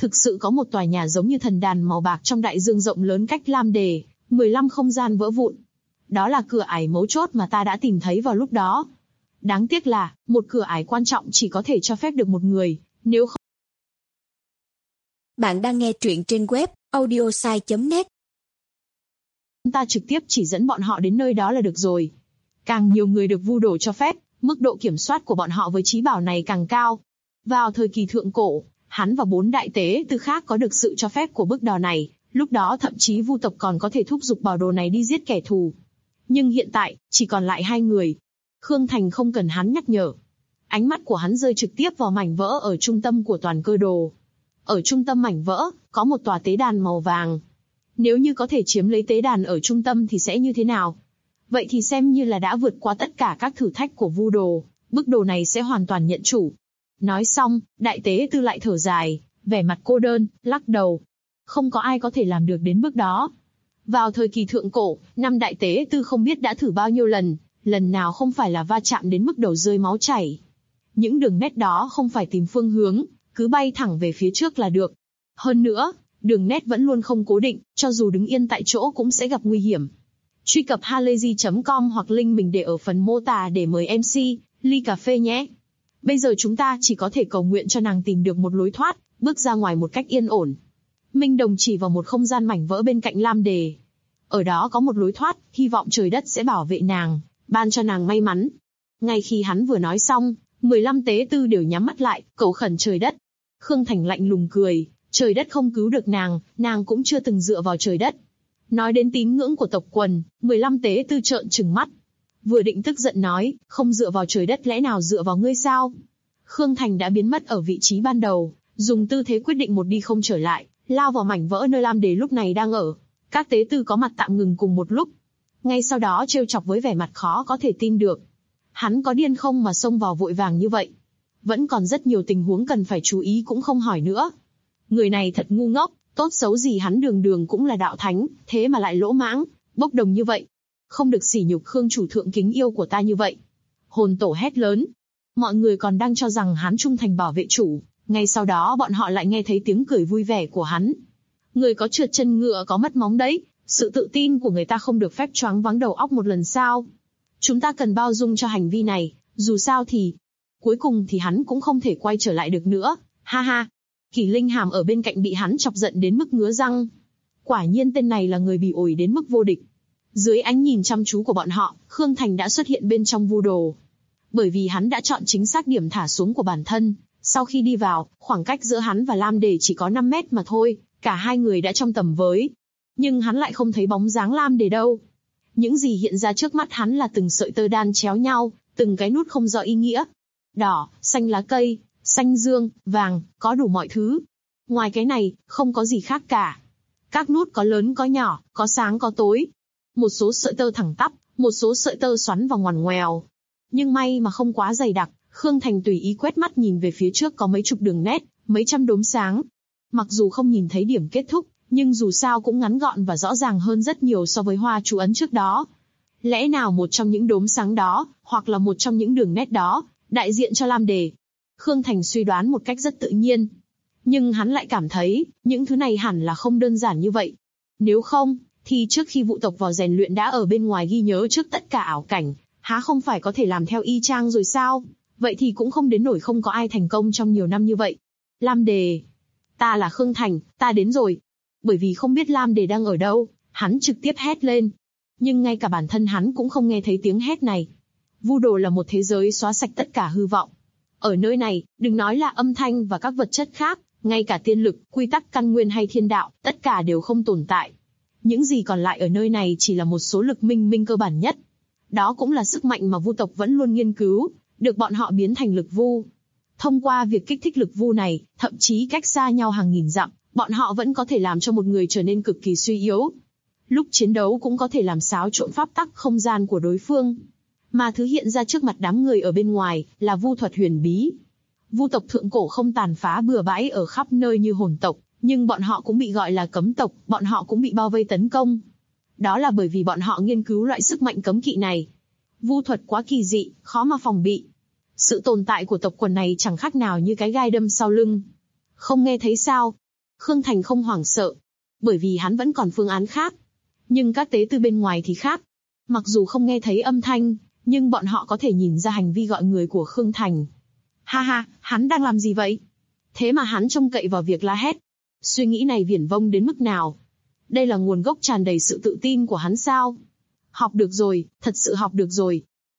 Thực sự có một tòa nhà giống như thần đàn màu bạc trong đại dương rộng lớn cách Lam Đề, 15 không gian vỡ vụn. Đó là cửa ải mấu chốt mà ta đã tìm thấy vào lúc đó. Đáng tiếc là, một cửa ải quan trọng chỉ có thể cho phép được một người, nếu không... Bạn đang nghe truyện trên web audiosai.net. Ta trực tiếp chỉ dẫn bọn họ đến nơi đó là được rồi. Càng nhiều người được vu đồ cho phép, mức độ kiểm soát của bọn họ với trí bảo này càng cao. Vào thời kỳ thượng cổ, hắn và 4 đại tế tư khác có được sự cho phép của bước đò này, lúc đó thậm chí vu tộc còn có thể thúc giục bảo đồ này đi giết kẻ thù. Nhưng hiện tại, chỉ còn lại 2 người. Khương Thành không cần hắn nhắc nhở. Ánh mắt của hắn rơi trực tiếp vào mảnh vỡ ở trung tâm của toàn cơ đồ. Ở trung tâm mảnh vỡ, có một tòa tế đàn màu vàng. Nếu như có thể chiếm lấy tế đàn ở trung tâm thì sẽ như thế nào? Vậy thì xem như là đã vượt qua tất cả các thử thách của vu đồ, bức đồ này sẽ hoàn toàn nhận chủ. Nói xong, đại tế tư lại thở dài, vẻ mặt cô đơn, lắc đầu. Không có ai có thể làm được đến bước đó. Vào thời kỳ thượng cổ, 5 đại tế tư không biết đã thử bao nhiêu lần, lần nào không phải là va chạm đến mức đầu rơi máu chảy. Những đường nét đó không phải tìm phương hướng, cứ bay thẳng về phía trước là được. Hơn nữa, đường nét vẫn luôn không cố định, cho dù đứng yên tại chỗ cũng sẽ gặp nguy hiểm. Truy cập halayzi.com hoặc link mình để ở phần mô tả để mời MC, ly cà phê nhé. Bây giờ chúng ta chỉ có thể cầu nguyện cho nàng tìm được một lối thoát, bước ra ngoài một cách yên ổn. Minh Đồng chỉ vào một không gian mảnh vỡ bên cạnh Lam Đề. Ở đó có một lối thoát, hy vọng trời đất sẽ bảo vệ nàng, ban cho nàng may mắn. Ngay khi hắn vừa nói xong, 15 tế tư đều nhắm mắt lại, cầu khẩn trời đất. Khương Thành lạnh lùng cười, trời đất không cứu được nàng cũng chưa từng dựa vào trời đất. Nói đến tín ngưỡng của tộc quần, 15 tế tư trợn trừng mắt. Vừa định tức giận nói, không dựa vào trời đất lẽ nào dựa vào ngươi sao? Khương Thành đã biến mất ở vị trí ban đầu, dùng tư thế quyết định một đi không trở lại, lao vào mảnh vỡ nơi Lam Đề lúc này đang ở. Các tế tư có mặt tạm ngừng cùng một lúc. Ngay sau đó trêu chọc với vẻ mặt khó có thể tin được. Hắn có điên không mà xông vào vội vàng như vậy? Vẫn còn rất nhiều tình huống cần phải chú ý cũng không hỏi nữa. Người này thật ngu ngốc, tốt xấu gì hắn đường đường cũng là đạo thánh, thế mà lại lỗ mãng, bốc đồng như vậy. Không được sỉ nhục Khương chủ thượng kính yêu của ta như vậy. Hồn tổ hét lớn. Mọi người còn đang cho rằng hắn trung thành bảo vệ chủ, ngay sau đó bọn họ lại nghe thấy tiếng cười vui vẻ của hắn. Người có trượt chân ngựa có mất móng đấy, sự tự tin của người ta không được phép choáng váng đầu óc một lần sao. Chúng ta cần bao dung cho hành vi này, dù sao thì... Cuối cùng thì hắn cũng không thể quay trở lại được nữa, ha ha. Kỷ Linh Hàm ở bên cạnh bị hắn chọc giận đến mức ngứa răng. Quả nhiên tên này là người bị ổi đến mức vô địch. Dưới ánh nhìn chăm chú của bọn họ, Khương Thành đã xuất hiện bên trong vu đồ. Bởi vì hắn đã chọn chính xác điểm thả xuống của bản thân, sau khi đi vào, khoảng cách giữa hắn và Lam Đề chỉ có 5 mét mà thôi, cả hai người đã trong tầm với. Nhưng hắn lại không thấy bóng dáng Lam Đề đâu. Những gì hiện ra trước mắt hắn là từng sợi tơ đan chéo nhau, từng cái nút không rõ ý nghĩa. Đỏ, xanh lá cây, xanh dương, vàng, có đủ mọi thứ. Ngoài cái này, không có gì khác cả. Các nút có lớn có nhỏ, có sáng có tối. Một số sợi tơ thẳng tắp, một số sợi tơ xoắn và ngoằn ngoèo. Nhưng may mà không quá dày đặc, Khương Thành tùy ý quét mắt nhìn về phía trước có mấy chục đường nét, mấy trăm đốm sáng. Mặc dù không nhìn thấy điểm kết thúc, nhưng dù sao cũng ngắn gọn và rõ ràng hơn rất nhiều so với hoa chú ấn trước đó. Lẽ nào một trong những đốm sáng đó, hoặc là một trong những đường nét đó, đại diện cho Lam Đề? Khương Thành suy đoán một cách rất tự nhiên. Nhưng hắn lại cảm thấy, những thứ này hẳn là không đơn giản như vậy. Nếu không, thì trước khi vụ tộc vào rèn luyện đã ở bên ngoài ghi nhớ trước tất cả ảo cảnh, há không phải có thể làm theo y chang rồi sao? Vậy thì cũng không đến nổi không có ai thành công trong nhiều năm như vậy. Lam Đề. Ta là Khương Thành, ta đến rồi. Bởi vì không biết Lam Đề đang ở đâu, hắn trực tiếp hét lên. Nhưng ngay cả bản thân hắn cũng không nghe thấy tiếng hét này. Vu đồ là một thế giới xóa sạch tất cả hư vọng. Ở nơi này, đừng nói là âm thanh và các vật chất khác, ngay cả tiên lực, quy tắc căn nguyên hay thiên đạo, tất cả đều không tồn tại. Những gì còn lại ở nơi này chỉ là một số lực minh minh cơ bản nhất. Đó cũng là sức mạnh mà vu tộc vẫn luôn nghiên cứu, được bọn họ biến thành lực vu. Thông qua việc kích thích lực vu này, thậm chí cách xa nhau hàng nghìn dặm, bọn họ vẫn có thể làm cho một người trở nên cực kỳ suy yếu. Lúc chiến đấu cũng có thể làm xáo trộn pháp tắc không gian của đối phương. Mà thứ hiện ra trước mặt đám người ở bên ngoài là vu thuật huyền bí. Vu tộc thượng cổ không tàn phá bừa bãi ở khắp nơi như hồn tộc, nhưng bọn họ cũng bị gọi là cấm tộc, bọn họ cũng bị bao vây tấn công. Đó là bởi vì bọn họ nghiên cứu loại sức mạnh cấm kỵ này. Vu thuật quá kỳ dị, khó mà phòng bị. Sự tồn tại của tộc quần này chẳng khác nào như cái gai đâm sau lưng. Không nghe thấy sao? Khương Thành không hoảng sợ, bởi vì hắn vẫn còn phương án khác. Nhưng các tế tư bên ngoài thì khác. Mặc dù không nghe thấy âm thanh, nhưng bọn họ có thể nhìn ra hành vi gọi người của Khương Thành. Ha ha, hắn đang làm gì vậy? Thế mà hắn trông cậy vào việc la hét. Suy nghĩ này viển vông đến mức nào? Đây là nguồn gốc tràn đầy sự tự tin của hắn sao? Học được rồi, thật sự học được rồi.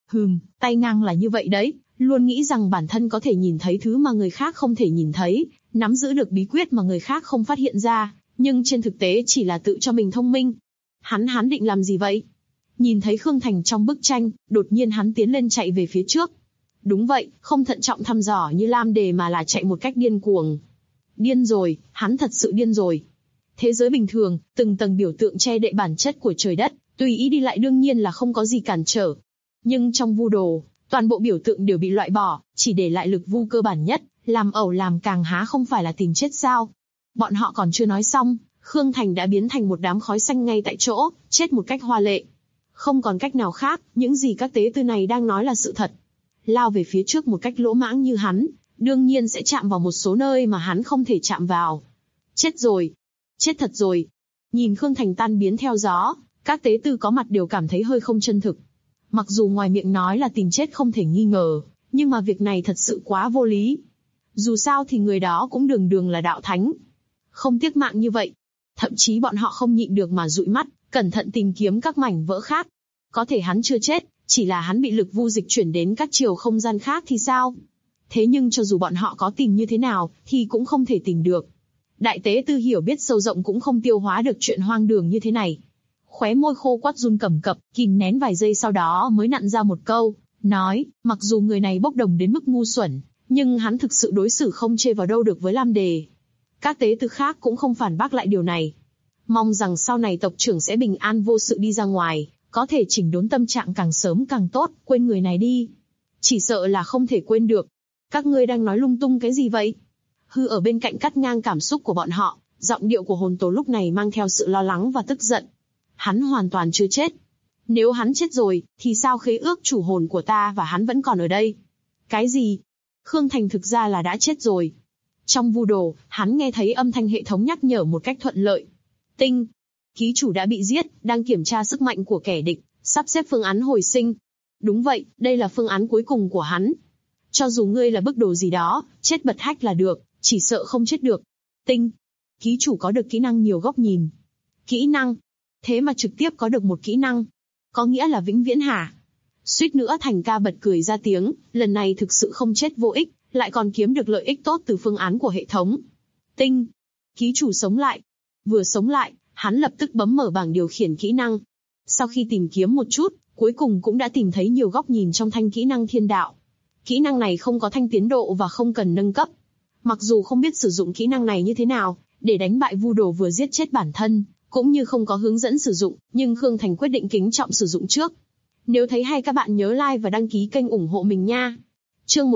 Tay ngang là như vậy đấy, luôn nghĩ rằng bản thân có thể nhìn thấy thứ mà người khác không thể nhìn thấy, nắm giữ được bí quyết mà người khác không phát hiện ra, nhưng trên thực tế chỉ là tự cho mình thông minh. Hắn định làm gì vậy? Nhìn thấy Khương Thành trong bức tranh, đột nhiên hắn tiến lên chạy về phía trước. Đúng vậy, không thận trọng thăm dò như Lam Đề mà là chạy một cách điên cuồng. Điên rồi, hắn thật sự điên rồi. Thế giới bình thường, từng tầng biểu tượng che đậy bản chất của trời đất, tùy ý đi lại đương nhiên là không có gì cản trở. Nhưng trong vu đồ, toàn bộ biểu tượng đều bị loại bỏ, chỉ để lại lực vu cơ bản nhất, làm ẩu làm càng há không phải là tìm chết sao? Bọn họ còn chưa nói xong, Khương Thành đã biến thành một đám khói xanh ngay tại chỗ, chết một cách hoa lệ. Không còn cách nào khác, những gì các tế tư này đang nói là sự thật. Lao về phía trước một cách lỗ mãng như hắn, đương nhiên sẽ chạm vào một số nơi mà hắn không thể chạm vào. Chết rồi. Chết thật rồi. Nhìn Khương Thành tan biến theo gió, các tế tư có mặt đều cảm thấy hơi không chân thực. Mặc dù ngoài miệng nói là tìm chết không thể nghi ngờ, nhưng mà việc này thật sự quá vô lý. Dù sao thì người đó cũng đường đường là đạo thánh. Không tiếc mạng như vậy. Thậm chí bọn họ không nhịn được mà dụi mắt, cẩn thận tìm kiếm các mảnh vỡ khác. Có thể hắn chưa chết, chỉ là hắn bị lực vu dịch chuyển đến các chiều không gian khác thì sao? Thế nhưng cho dù bọn họ có tìm như thế nào, thì cũng không thể tìm được. Đại tế tư hiểu biết sâu rộng cũng không tiêu hóa được chuyện hoang đường như thế này. Khóe môi khô quắt run cầm cập, kìm nén vài giây sau đó mới nặn ra một câu, nói, mặc dù người này bốc đồng đến mức ngu xuẩn, nhưng hắn thực sự đối xử không chê vào đâu được với Lam Đề. Các tế tư khác cũng không phản bác lại điều này. Mong rằng sau này tộc trưởng sẽ bình an vô sự đi ra ngoài, có thể chỉnh đốn tâm trạng càng sớm càng tốt, quên người này đi. Chỉ sợ là không thể quên được. Các ngươi đang nói lung tung cái gì vậy? Hư ở bên cạnh cắt ngang cảm xúc của bọn họ, giọng điệu của hồn tổ lúc này mang theo sự lo lắng và tức giận. Hắn hoàn toàn chưa chết. Nếu hắn chết rồi, thì sao khế ước chủ hồn của ta và hắn vẫn còn ở đây? Cái gì? Khương Thành thực ra là đã chết rồi. Trong vu đồ, hắn nghe thấy âm thanh hệ thống nhắc nhở một cách thuận lợi. Tinh. Ký chủ đã bị giết, đang kiểm tra sức mạnh của kẻ địch, sắp xếp phương án hồi sinh. Đúng vậy, đây là phương án cuối cùng của hắn. Cho dù ngươi là bức đồ gì đó, chết bật hách là được, chỉ sợ không chết được. Tinh. Ký chủ có được kỹ năng nhiều góc nhìn. Kỹ năng. Thế mà trực tiếp có được một kỹ năng. Có nghĩa là vĩnh viễn hả? Suýt nữa Thành ca bật cười ra tiếng, lần này thực sự không chết vô ích, lại còn kiếm được lợi ích tốt từ phương án của hệ thống. Tinh. Ký chủ sống lại. Vừa sống lại, hắn lập tức bấm mở bảng điều khiển kỹ năng. Sau khi tìm kiếm một chút, cuối cùng cũng đã tìm thấy nhiều góc nhìn trong thanh kỹ năng thiên đạo. Kỹ năng này không có thanh tiến độ và không cần nâng cấp. Mặc dù không biết sử dụng kỹ năng này như thế nào, để đánh bại vu đồ vừa giết chết bản thân, cũng như không có hướng dẫn sử dụng, nhưng Khương Thành quyết định kính trọng sử dụng trước. Nếu thấy hay các bạn nhớ like và đăng ký kênh ủng hộ mình nha. Chương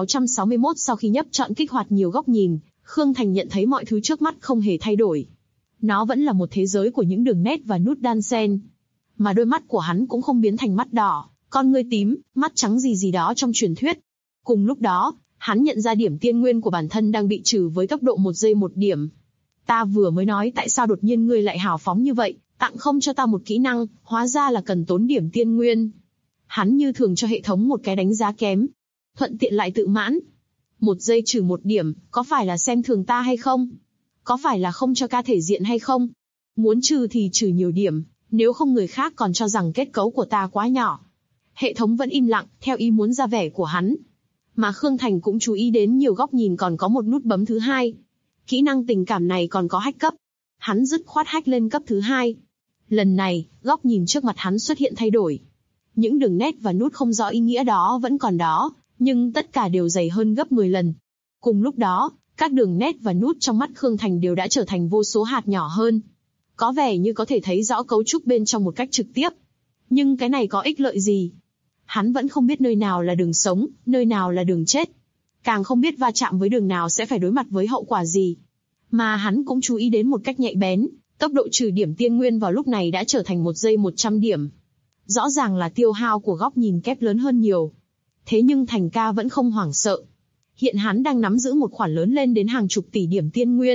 1661 sau khi nhấp chọn kích hoạt nhiều góc nhìn, Khương Thành nhận thấy mọi thứ trước mắt không hề thay đổi. Nó vẫn là một thế giới của những đường nét và nút đan xen. Mà đôi mắt của hắn cũng không biến thành mắt đỏ, con ngươi tím, mắt trắng gì đó trong truyền thuyết. Cùng lúc đó, hắn nhận ra điểm tiên nguyên của bản thân đang bị trừ với tốc độ 1 giây 1 điểm. Ta vừa mới nói tại sao đột nhiên ngươi lại hào phóng như vậy, tặng không cho ta một kỹ năng, hóa ra là cần tốn điểm tiên nguyên. Hắn như thường cho hệ thống một cái đánh giá kém. Thuận tiện lại tự mãn. 1 giây trừ 1 điểm, có phải là xem thường ta hay không? Có phải là không cho ca thể diện hay không? Muốn trừ thì trừ nhiều điểm, nếu không người khác còn cho rằng kết cấu của ta quá nhỏ. Hệ thống vẫn im lặng, theo ý muốn ra vẻ của hắn. Mà Khương Thành cũng chú ý đến nhiều góc nhìn còn có một nút bấm thứ hai. Kỹ năng tình cảm này còn có hack cấp. Hắn dứt khoát hack lên cấp thứ 2. Lần này, góc nhìn trước mặt hắn xuất hiện thay đổi. Những đường nét và nút không rõ ý nghĩa đó vẫn còn đó, nhưng tất cả đều dày hơn gấp 10 lần. Cùng lúc đó, các đường nét và nút trong mắt Khương Thành đều đã trở thành vô số hạt nhỏ hơn. Có vẻ như có thể thấy rõ cấu trúc bên trong một cách trực tiếp. Nhưng cái này có ích lợi gì? Hắn vẫn không biết nơi nào là đường sống, nơi nào là đường chết. Càng không biết va chạm với đường nào sẽ phải đối mặt với hậu quả gì. Mà hắn cũng chú ý đến một cách nhạy bén, tốc độ trừ điểm tiên nguyên vào lúc này đã trở thành 1 giây 100 điểm. Rõ ràng là tiêu hao của góc nhìn kép lớn hơn nhiều. Thế nhưng Thành ca vẫn không hoảng sợ. Hiện hắn đang nắm giữ một khoản lớn lên đến hàng chục tỷ điểm tiên nguyên,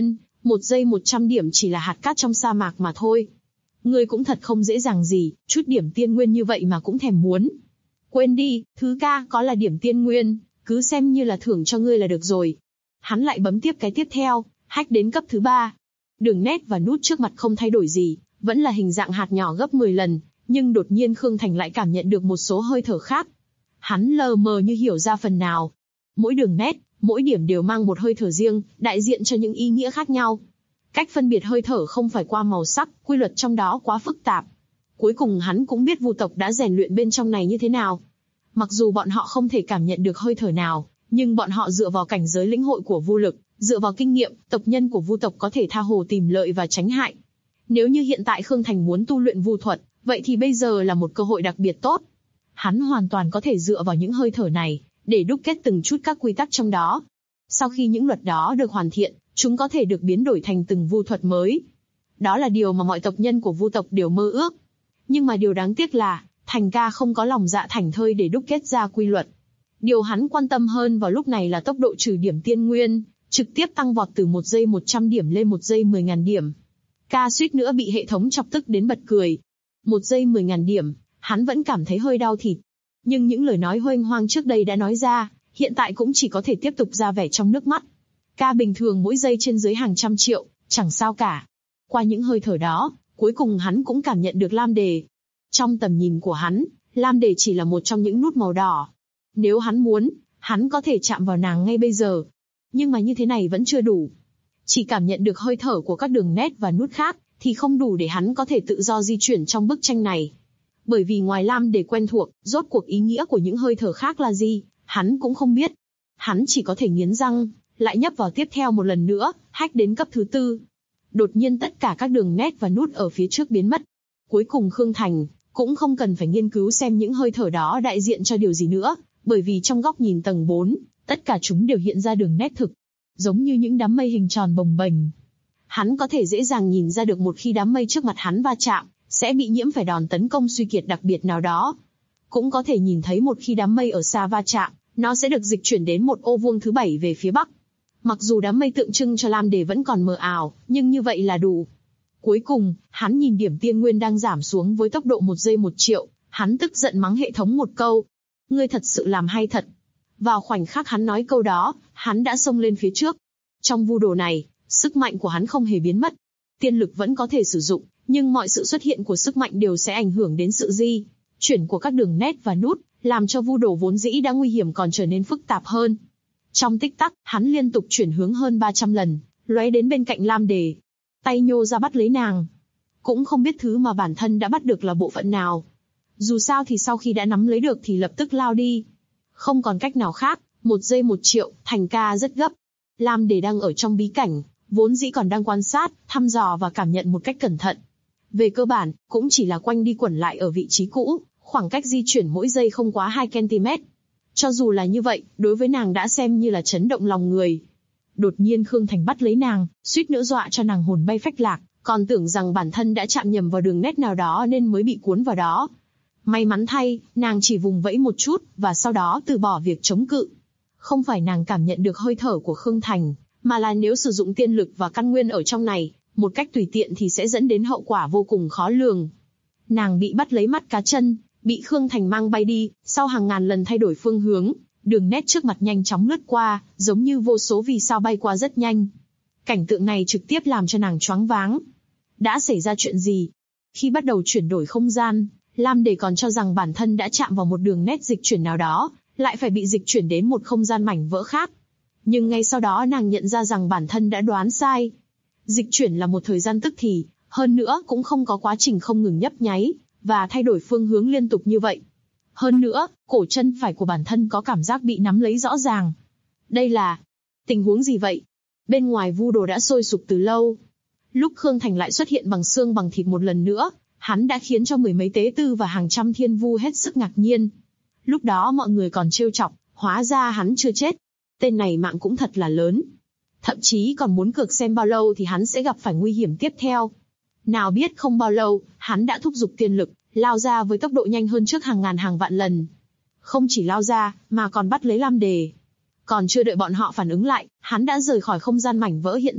1 giây 100 điểm chỉ là hạt cát trong sa mạc mà thôi. Ngươi cũng thật không dễ dàng gì, chút điểm tiên nguyên như vậy mà cũng thèm muốn. Quên đi, thứ ca có là điểm tiên nguyên, cứ xem như là thưởng cho ngươi là được rồi. Hắn lại bấm tiếp cái tiếp theo, hack đến cấp thứ 3. Đường nét và nút trước mặt không thay đổi gì, vẫn là hình dạng hạt nhỏ gấp 10 lần, nhưng đột nhiên Khương Thành lại cảm nhận được một số hơi thở khác. Hắn lờ mờ như hiểu ra phần nào. Mỗi đường nét, mỗi điểm đều mang một hơi thở riêng, đại diện cho những ý nghĩa khác nhau. Cách phân biệt hơi thở không phải qua màu sắc, quy luật trong đó quá phức tạp. Cuối cùng hắn cũng biết Vu tộc đã rèn luyện bên trong này như thế nào. Mặc dù bọn họ không thể cảm nhận được hơi thở nào, nhưng bọn họ dựa vào cảnh giới lĩnh hội của Vu lực, dựa vào kinh nghiệm, tộc nhân của Vu tộc có thể tha hồ tìm lợi và tránh hại. Nếu như hiện tại Khương Thành muốn tu luyện Vu thuật, vậy thì bây giờ là một cơ hội đặc biệt tốt. Hắn hoàn toàn có thể dựa vào những hơi thở này, để đúc kết từng chút các quy tắc trong đó. Sau khi những luật đó được hoàn thiện, chúng có thể được biến đổi thành từng vu thuật mới. Đó là điều mà mọi tộc nhân của Vu tộc đều mơ ước. Nhưng mà điều đáng tiếc là, Thành ca không có lòng dạ thảnh thơi để đúc kết ra quy luật. Điều hắn quan tâm hơn vào lúc này là tốc độ trừ điểm tiên nguyên, trực tiếp tăng vọt từ 1 giây 100 điểm lên 1 giây 10.000 điểm. Ca suýt nữa bị hệ thống chọc tức đến bật cười. 1 giây 10.000 điểm, hắn vẫn cảm thấy hơi đau thịt. Nhưng những lời nói huênh hoang trước đây đã nói ra, hiện tại cũng chỉ có thể tiếp tục ra vẻ trong nước mắt. Ca bình thường mỗi giây trên dưới hàng trăm triệu, chẳng sao cả. Qua những hơi thở đó, cuối cùng hắn cũng cảm nhận được lam đề. Trong tầm nhìn của hắn, lam đề chỉ là một trong những nút màu đỏ. Nếu hắn muốn, hắn có thể chạm vào nàng ngay bây giờ. Nhưng mà như thế này vẫn chưa đủ. Chỉ cảm nhận được hơi thở của các đường nét và nút khác, thì không đủ để hắn có thể tự do di chuyển trong bức tranh này. Bởi vì ngoài lam đề quen thuộc, rốt cuộc ý nghĩa của những hơi thở khác là gì, hắn cũng không biết. Hắn chỉ có thể nghiến răng, lại nhấp vào tiếp theo một lần nữa, hack đến cấp thứ 4. Đột nhiên tất cả các đường nét và nút ở phía trước biến mất. Cuối cùng Khương Thành cũng không cần phải nghiên cứu xem những hơi thở đó đại diện cho điều gì nữa, bởi vì trong góc nhìn tầng 4, tất cả chúng đều hiện ra đường nét thực, giống như những đám mây hình tròn bồng bềnh. Hắn có thể dễ dàng nhìn ra được một khi đám mây trước mặt hắn va chạm, sẽ bị nhiễm phải đòn tấn công suy kiệt đặc biệt nào đó. Cũng có thể nhìn thấy một khi đám mây ở xa va chạm, nó sẽ được dịch chuyển đến một ô vuông thứ 7 về phía bắc. Mặc dù đám mây tượng trưng cho lam đề vẫn còn mờ ảo, nhưng như vậy là đủ. Cuối cùng, hắn nhìn điểm tiên nguyên đang giảm xuống với tốc độ 1 giây 1 triệu, hắn tức giận mắng hệ thống một câu. Ngươi thật sự làm hay thật. Vào khoảnh khắc hắn nói câu đó, hắn đã xông lên phía trước. Trong vu đồ này, sức mạnh của hắn không hề biến mất. Tiên lực vẫn có thể sử dụng, nhưng mọi sự xuất hiện của sức mạnh đều sẽ ảnh hưởng đến sự di chuyển của các đường nét và nút, làm cho vu đồ vốn dĩ đã nguy hiểm còn trở nên phức tạp hơn. Trong tích tắc, hắn liên tục chuyển hướng hơn 300 lần, lóe đến bên cạnh lam đề. Tay nhô ra bắt lấy nàng. Cũng không biết thứ mà bản thân đã bắt được là bộ phận nào. Dù sao thì sau khi đã nắm lấy được thì lập tức lao đi. Không còn cách nào khác, 1 giây 1 triệu, Thành ca rất gấp. Lam đề đang ở trong bí cảnh, vốn dĩ còn đang quan sát, thăm dò và cảm nhận một cách cẩn thận. Về cơ bản, cũng chỉ là quanh đi quẩn lại ở vị trí cũ, khoảng cách di chuyển mỗi giây không quá 2 cm. Cho dù là như vậy, đối với nàng đã xem như là chấn động lòng người. Đột nhiên Khương Thành bắt lấy nàng, suýt nữa dọa cho nàng hồn bay phách lạc, còn tưởng rằng bản thân đã chạm nhầm vào đường nét nào đó nên mới bị cuốn vào đó. May mắn thay, nàng chỉ vùng vẫy một chút, và sau đó từ bỏ việc chống cự. Không phải nàng cảm nhận được hơi thở của Khương Thành, mà là nếu sử dụng tiên lực và căn nguyên ở trong này, một cách tùy tiện thì sẽ dẫn đến hậu quả vô cùng khó lường. Nàng bị bắt lấy mắt cá chân, bị Khương Thành mang bay đi, sau hàng ngàn lần thay đổi phương hướng, đường nét trước mặt nhanh chóng lướt qua, giống như vô số vì sao bay qua rất nhanh. Cảnh tượng này trực tiếp làm cho nàng choáng váng. Đã xảy ra chuyện gì? Khi bắt đầu chuyển đổi không gian, Lam Đề còn cho rằng bản thân đã chạm vào một đường nét dịch chuyển nào đó, lại phải bị dịch chuyển đến một không gian mảnh vỡ khác. Nhưng ngay sau đó nàng nhận ra rằng bản thân đã đoán sai. Dịch chuyển là một thời gian tức thì, hơn nữa cũng không có quá trình không ngừng nhấp nháy, và thay đổi phương hướng liên tục như vậy. Hơn nữa, cổ chân phải của bản thân có cảm giác bị nắm lấy rõ ràng. Đây là tình huống gì vậy? Bên ngoài vu đồ đã sôi sục từ lâu. Lúc Khương Thành lại xuất hiện bằng xương bằng thịt một lần nữa, hắn đã khiến cho mười mấy tế tư và hàng trăm thiên vu hết sức ngạc nhiên. Lúc đó mọi người còn trêu chọc, hóa ra hắn chưa chết. Tên này mạng cũng thật là lớn. Thậm chí còn muốn cược xem bao lâu thì hắn sẽ gặp phải nguy hiểm tiếp theo. Nào biết không bao lâu, hắn đã thúc giục tiên lực, lao ra với tốc độ nhanh hơn trước hàng ngàn hàng vạn lần. Không chỉ lao ra, mà còn bắt lấy Lam Đề. Còn chưa đợi bọn họ phản ứng lại, hắn đã rời khỏi không gian mảnh vỡ hiện tại,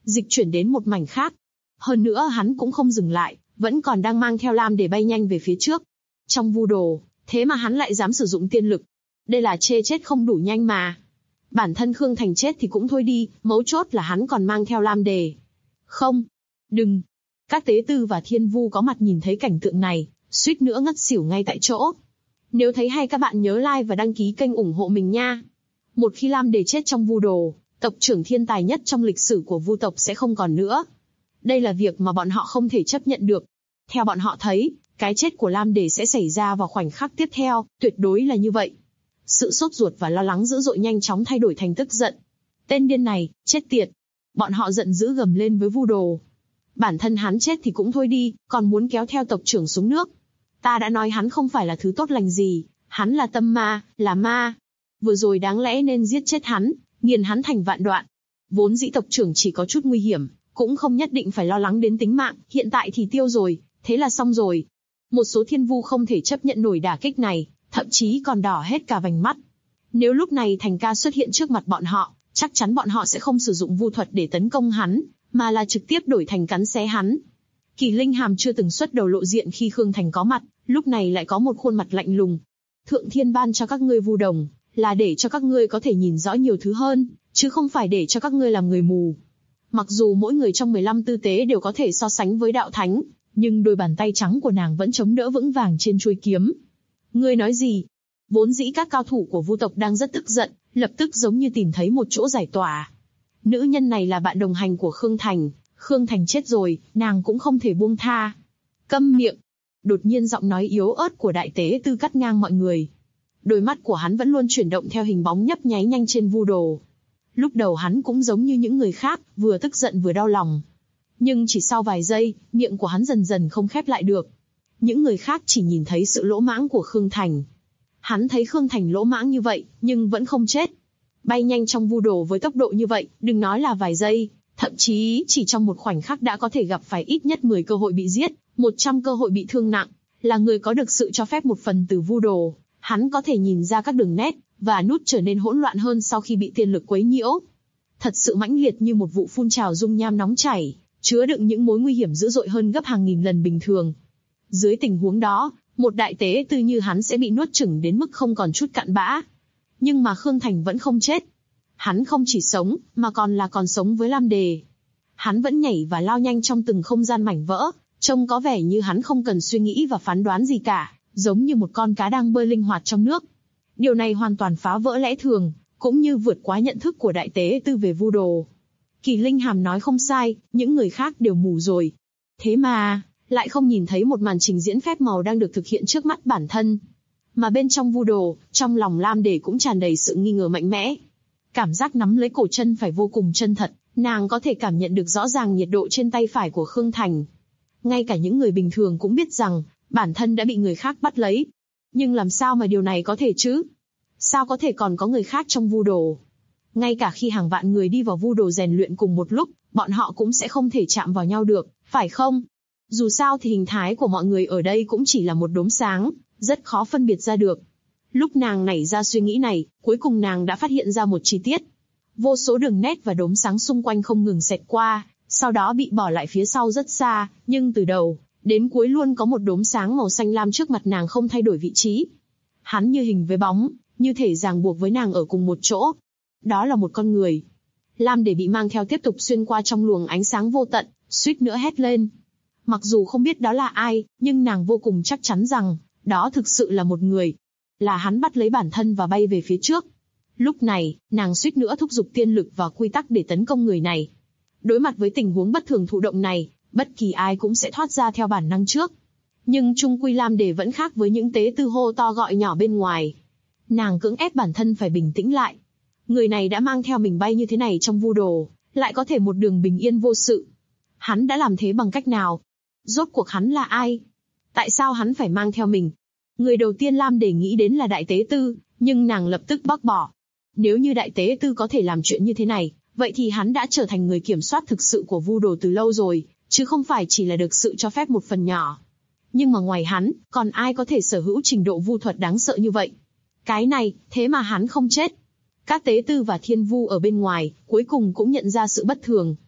dịch chuyển đến một mảnh khác. Hơn nữa hắn cũng không dừng lại, vẫn còn đang mang theo lam để bay nhanh về phía trước. Trong vu đồ, thế mà hắn lại dám sử dụng tiên lực. Đây là chê chết không đủ nhanh mà. Bản thân Khương Thành chết thì cũng thôi đi, mấu chốt là hắn còn mang theo lam đề. Không, đừng. Các tế tư và thiên vu có mặt nhìn thấy cảnh tượng này, suýt nữa ngất xỉu ngay tại chỗ. Nếu thấy hay các bạn nhớ like và đăng ký kênh ủng hộ mình nha. Một khi lam đề chết trong vu đồ, tộc trưởng thiên tài nhất trong lịch sử của vu tộc sẽ không còn nữa. Đây là việc mà bọn họ không thể chấp nhận được. Theo bọn họ thấy, cái chết của lam đề sẽ xảy ra vào khoảnh khắc tiếp theo, tuyệt đối là như vậy. Sự sốt ruột và lo lắng dữ dội nhanh chóng thay đổi thành tức giận. Tên điên này, chết tiệt. Bọn họ giận dữ gầm lên với vu đồ. Bản thân hắn chết thì cũng thôi đi, còn muốn kéo theo tộc trưởng xuống nước. Ta đã nói hắn không phải là thứ tốt lành gì, hắn là tâm ma, là ma. Vừa rồi đáng lẽ nên giết chết hắn, nghiền hắn thành vạn đoạn. Vốn dĩ tộc trưởng chỉ có chút nguy hiểm, cũng không nhất định phải lo lắng đến tính mạng, hiện tại thì tiêu rồi, thế là xong rồi. Một số thiên vu không thể chấp nhận nổi đả kích này, thậm chí còn đỏ hết cả vành mắt. Nếu lúc này Thành Ca xuất hiện trước mặt bọn họ, chắc chắn bọn họ sẽ không sử dụng vu thuật để tấn công hắn, mà là trực tiếp đổi thành cắn xé hắn. Kỳ Linh Hàm chưa từng xuất đầu lộ diện khi Khương Thành có mặt, lúc này lại có một khuôn mặt lạnh lùng. Thượng Thiên ban cho các ngươi vu đồng, là để cho các ngươi có thể nhìn rõ nhiều thứ hơn, chứ không phải để cho các ngươi làm người mù. Mặc dù mỗi người trong 15 tư tế đều có thể so sánh với đạo thánh, nhưng đôi bàn tay trắng của nàng vẫn chống đỡ vững vàng trên chuôi kiếm. Ngươi nói gì? Vốn dĩ các cao thủ của vu tộc đang rất tức giận, lập tức giống như tìm thấy một chỗ giải tỏa. Nữ nhân này là bạn đồng hành của Khương Thành, Khương Thành chết rồi, nàng cũng không thể buông tha. Câm miệng! Đột nhiên giọng nói yếu ớt của đại tế tư cắt ngang mọi người. Đôi mắt của hắn vẫn luôn chuyển động theo hình bóng nhấp nháy nhanh trên vu đồ. Lúc đầu hắn cũng giống như những người khác, vừa tức giận vừa đau lòng. Nhưng chỉ sau vài giây, miệng của hắn dần dần không khép lại được. Những người khác chỉ nhìn thấy sự lỗ mãng của Khương Thành. Hắn thấy Khương Thành lỗ mãng như vậy, nhưng vẫn không chết. Bay nhanh trong vu đồ với tốc độ như vậy, đừng nói là vài giây, thậm chí chỉ trong một khoảnh khắc đã có thể gặp phải ít nhất 10 cơ hội bị giết, 100 cơ hội bị thương nặng. Là người có được sự cho phép một phần từ vu đồ, hắn có thể nhìn ra các đường nét, và nút trở nên hỗn loạn hơn sau khi bị tiên lực quấy nhiễu. Thật sự mãnh liệt như một vụ phun trào dung nham nóng chảy, chứa đựng những mối nguy hiểm dữ dội hơn gấp hàng nghìn lần bình thường. Dưới tình huống đó, một đại tế tư như hắn sẽ bị nuốt chửng đến mức không còn chút cặn bã. Nhưng mà Khương Thành vẫn không chết. Hắn không chỉ sống, mà còn sống với lam đề. Hắn vẫn nhảy và lao nhanh trong từng không gian mảnh vỡ, trông có vẻ như hắn không cần suy nghĩ và phán đoán gì cả, giống như một con cá đang bơi linh hoạt trong nước. Điều này hoàn toàn phá vỡ lẽ thường, cũng như vượt quá nhận thức của đại tế tư về vu đồ. Kỳ Linh Hàm nói không sai, những người khác đều mù rồi. Thế mà, lại không nhìn thấy một màn trình diễn phép màu đang được thực hiện trước mắt bản thân. Mà bên trong vu đồ, trong lòng lam đề cũng tràn đầy sự nghi ngờ mạnh mẽ. Cảm giác nắm lấy cổ chân phải vô cùng chân thật, nàng có thể cảm nhận được rõ ràng nhiệt độ trên tay phải của Khương Thành. Ngay cả những người bình thường cũng biết rằng, bản thân đã bị người khác bắt lấy. Nhưng làm sao mà điều này có thể chứ? Sao có thể còn có người khác trong vu đồ? Ngay cả khi hàng vạn người đi vào vu đồ rèn luyện cùng một lúc, bọn họ cũng sẽ không thể chạm vào nhau được, phải không? Dù sao thì hình thái của mọi người ở đây cũng chỉ là một đốm sáng, rất khó phân biệt ra được. Lúc nàng nảy ra suy nghĩ này, cuối cùng nàng đã phát hiện ra một chi tiết. Vô số đường nét và đốm sáng xung quanh không ngừng xẹt qua, sau đó bị bỏ lại phía sau rất xa, nhưng từ đầu đến cuối luôn có một đốm sáng màu xanh lam trước mặt nàng không thay đổi vị trí. Hắn như hình với bóng, như thể ràng buộc với nàng ở cùng một chỗ. Đó là một con người. Lam để bị mang theo tiếp tục xuyên qua trong luồng ánh sáng vô tận, suýt nữa hét lên. Mặc dù không biết đó là ai, nhưng nàng vô cùng chắc chắn rằng, đó thực sự là một người. Là hắn bắt lấy bản thân và bay về phía trước. Lúc này, nàng suýt nữa thúc giục tiên lực và quy tắc để tấn công người này. Đối mặt với tình huống bất thường thụ động này, bất kỳ ai cũng sẽ thoát ra theo bản năng trước. Nhưng chung quy Lam Đề vẫn khác với những tế tư hô to gọi nhỏ bên ngoài. Nàng cưỡng ép bản thân phải bình tĩnh lại. Người này đã mang theo mình bay như thế này trong vu đồ, lại có thể một đường bình yên vô sự. Hắn đã làm thế bằng cách nào? Rốt cuộc hắn là ai? Tại sao hắn phải mang theo mình? Người đầu tiên Lam Đề nghĩ đến là Đại Tế Tư, nhưng nàng lập tức bác bỏ. Nếu như Đại Tế Tư có thể làm chuyện như thế này, vậy thì hắn đã trở thành người kiểm soát thực sự của vu đồ từ lâu rồi, chứ không phải chỉ là được sự cho phép một phần nhỏ. Nhưng mà ngoài hắn, còn ai có thể sở hữu trình độ vu thuật đáng sợ như vậy? Cái này, thế mà hắn không chết. Các tế tư và thiên vu ở bên ngoài, cuối cùng cũng nhận ra sự bất thường.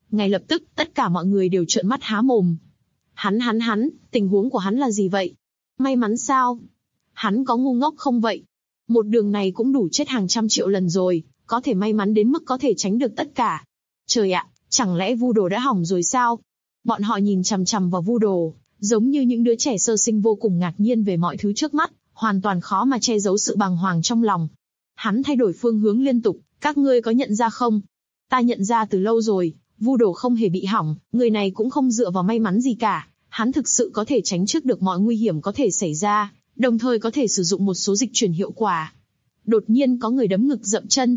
Ngay lập tức, tất cả mọi người đều trợn mắt há mồm. Hắn, tình huống của hắn là gì vậy? May mắn sao? Hắn có ngu ngốc không vậy? Một đường này cũng đủ chết hàng trăm triệu lần rồi, có thể may mắn đến mức có thể tránh được tất cả. Trời ạ, chẳng lẽ Vu Đồ đã hỏng rồi sao? Bọn họ nhìn chằm chằm vào Vu Đồ, giống như những đứa trẻ sơ sinh vô cùng ngạc nhiên về mọi thứ trước mắt, hoàn toàn khó mà che giấu sự bàng hoàng trong lòng. Hắn thay đổi phương hướng liên tục, các ngươi có nhận ra không? Ta nhận ra từ lâu rồi, Vu Đồ không hề bị hỏng, người này cũng không dựa vào may mắn gì cả, hắn thực sự có thể tránh trước được mọi nguy hiểm có thể xảy ra, đồng thời có thể sử dụng một số dịch chuyển hiệu quả. Đột nhiên có người đấm ngực dậm chân.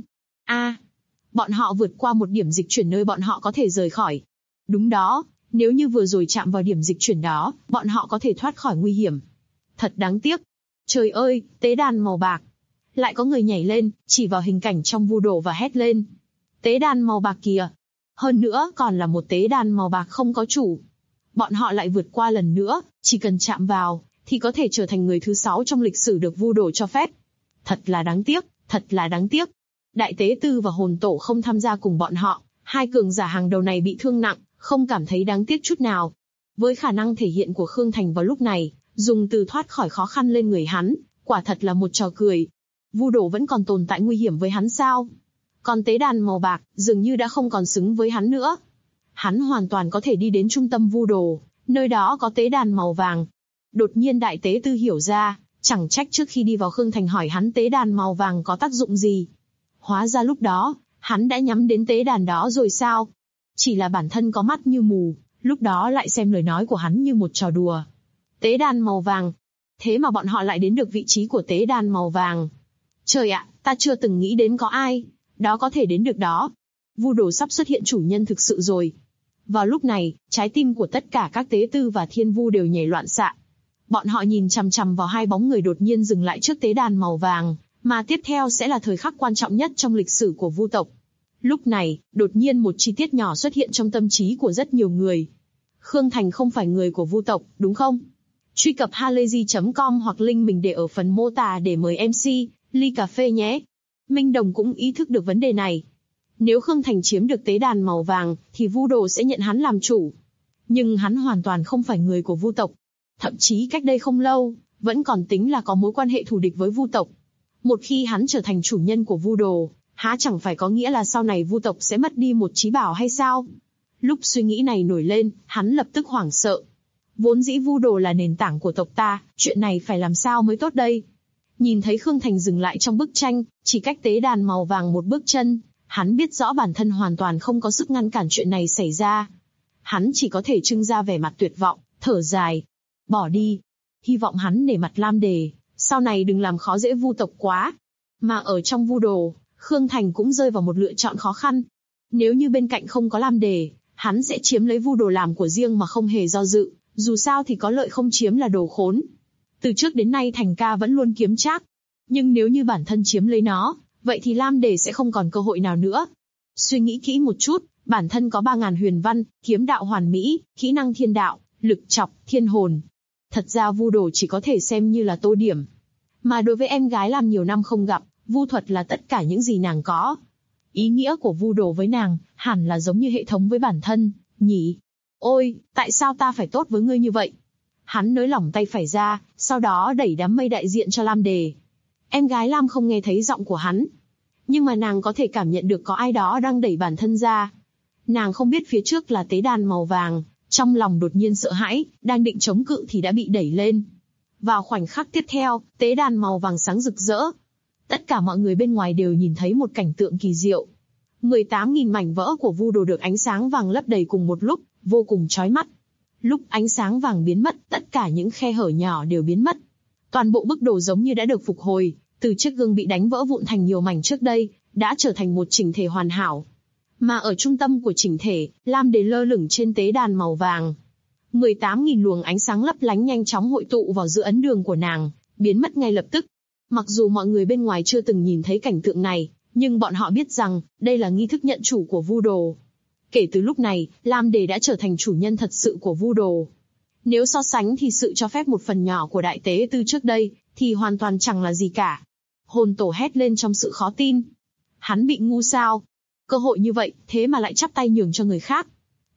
Bọn họ vượt qua một điểm dịch chuyển nơi bọn họ có thể rời khỏi. Đúng đó, nếu như vừa rồi chạm vào điểm dịch chuyển đó, bọn họ có thể thoát khỏi nguy hiểm. Thật đáng tiếc. Trời ơi, tế đàn màu bạc. Lại có người nhảy lên, chỉ vào hình cảnh trong Vu Đồ và hét lên. Tế đàn màu bạc kìa. Hơn nữa còn là một tế đàn màu bạc không có chủ. Bọn họ lại vượt qua lần nữa, chỉ cần chạm vào, thì có thể trở thành người thứ 6 trong lịch sử được Vu Đồ cho phép. Thật là đáng tiếc, thật là đáng tiếc. Đại tế tư và hồn tổ không tham gia cùng bọn họ, hai cường giả hàng đầu này bị thương nặng, không cảm thấy đáng tiếc chút nào. Với khả năng thể hiện của Khương Thành vào lúc này, dùng từ thoát khỏi khó khăn lên người hắn, quả thật là một trò cười. Vu Đồ vẫn còn tồn tại nguy hiểm với hắn sao? Còn tế đàn màu bạc, dường như đã không còn xứng với hắn nữa. Hắn hoàn toàn có thể đi đến trung tâm Vu Đồ, nơi đó có tế đàn màu vàng. Đột nhiên đại tế tư hiểu ra, chẳng trách trước khi đi vào Khương Thành hỏi hắn tế đàn màu vàng có tác dụng gì. Hóa ra lúc đó, hắn đã nhắm đến tế đàn đó rồi sao? Chỉ là bản thân có mắt như mù, lúc đó lại xem lời nói của hắn như một trò đùa. Tế đàn màu vàng. Thế mà bọn họ lại đến được vị trí của tế đàn màu vàng. Trời ạ, ta chưa từng nghĩ đến có ai đó có thể đến được đó. Vu Đồ sắp xuất hiện chủ nhân thực sự rồi. Vào lúc này, trái tim của tất cả các tế tư và thiên vu đều nhảy loạn xạ. Bọn họ nhìn chằm chằm vào hai bóng người đột nhiên dừng lại trước tế đàn màu vàng, mà tiếp theo sẽ là thời khắc quan trọng nhất trong lịch sử của Vu tộc. Lúc này, đột nhiên một chi tiết nhỏ xuất hiện trong tâm trí của rất nhiều người. Khương Thành không phải người của Vu tộc, đúng không? Truy cập halayzi.com hoặc link mình để ở phần mô tả để mời MC ly cà phê nhé. Minh Đồng cũng ý thức được vấn đề này. Nếu Khương Thành chiếm được tế đàn màu vàng, thì Vu Đồ sẽ nhận hắn làm chủ. Nhưng hắn hoàn toàn không phải người của Vu tộc. Thậm chí cách đây không lâu, vẫn còn tính là có mối quan hệ thù địch với Vu tộc. Một khi hắn trở thành chủ nhân của Vu Đồ, há chẳng phải có nghĩa là sau này Vu tộc sẽ mất đi một chí bảo hay sao? Lúc suy nghĩ này nổi lên, hắn lập tức hoảng sợ. Vốn dĩ Vu Đồ là nền tảng của tộc ta, chuyện này phải làm sao mới tốt đây? Nhìn thấy Khương Thành dừng lại trong bức tranh, chỉ cách tế đàn màu vàng một bước chân, hắn biết rõ bản thân hoàn toàn không có sức ngăn cản chuyện này xảy ra. Hắn chỉ có thể trưng ra vẻ mặt tuyệt vọng, thở dài. Bỏ đi. Hy vọng hắn nể mặt Lam Đề, sau này đừng làm khó dễ Vu tộc quá. Mà ở trong Vu Đồ, Khương Thành cũng rơi vào một lựa chọn khó khăn. Nếu như bên cạnh không có Lam Đề, hắn sẽ chiếm lấy Vu Đồ làm của riêng mà không hề do dự, dù sao thì có lợi không chiếm là đồ khốn. Từ trước đến nay Thành ca vẫn luôn kiếm trác. Nhưng nếu như bản thân chiếm lấy nó, vậy thì Lam Đề sẽ không còn cơ hội nào nữa. Suy nghĩ kỹ một chút, bản thân có 3000 huyền văn, kiếm đạo hoàn mỹ, kỹ năng thiên đạo, lực chọc, thiên hồn. Thật ra Vu Đồ chỉ có thể xem như là tô điểm. Mà đối với em gái làm nhiều năm không gặp, vu thuật là tất cả những gì nàng có. Ý nghĩa của Vu Đồ với nàng, hẳn là giống như hệ thống với bản thân, nhỉ? Ôi, tại sao ta phải tốt với ngươi như vậy? Hắn nới lỏng tay phải ra, sau đó đẩy đám mây đại diện cho Lam Đề. Em gái Lam không nghe thấy giọng của hắn. Nhưng mà nàng có thể cảm nhận được có ai đó đang đẩy bản thân ra. Nàng không biết phía trước là tế đàn màu vàng, trong lòng đột nhiên sợ hãi, đang định chống cự thì đã bị đẩy lên. Vào khoảnh khắc tiếp theo, tế đàn màu vàng sáng rực rỡ. Tất cả mọi người bên ngoài đều nhìn thấy một cảnh tượng kỳ diệu. 18.000 mảnh vỡ của Vu Đồ được ánh sáng vàng lấp đầy cùng một lúc, vô cùng chói mắt. Lúc ánh sáng vàng biến mất, tất cả những khe hở nhỏ đều biến mất. Toàn bộ bức đồ giống như đã được phục hồi, từ chiếc gương bị đánh vỡ vụn thành nhiều mảnh trước đây, đã trở thành một chỉnh thể hoàn hảo. Mà ở trung tâm của chỉnh thể, Lam Đề lơ lửng trên tế đàn màu vàng. 18.000 luồng ánh sáng lấp lánh nhanh chóng hội tụ vào giữa ấn đường của nàng, biến mất ngay lập tức. Mặc dù mọi người bên ngoài chưa từng nhìn thấy cảnh tượng này, nhưng bọn họ biết rằng, đây là nghi thức nhận chủ của Vu Đồ. Kể từ lúc này, Lam Đề đã trở thành chủ nhân thật sự của Vu Đồ. Nếu so sánh thì sự cho phép một phần nhỏ của đại tế tư trước đây, thì hoàn toàn chẳng là gì cả. Hồn tổ hét lên trong sự khó tin. Hắn bị ngu sao? Cơ hội như vậy, thế mà lại chắp tay nhường cho người khác.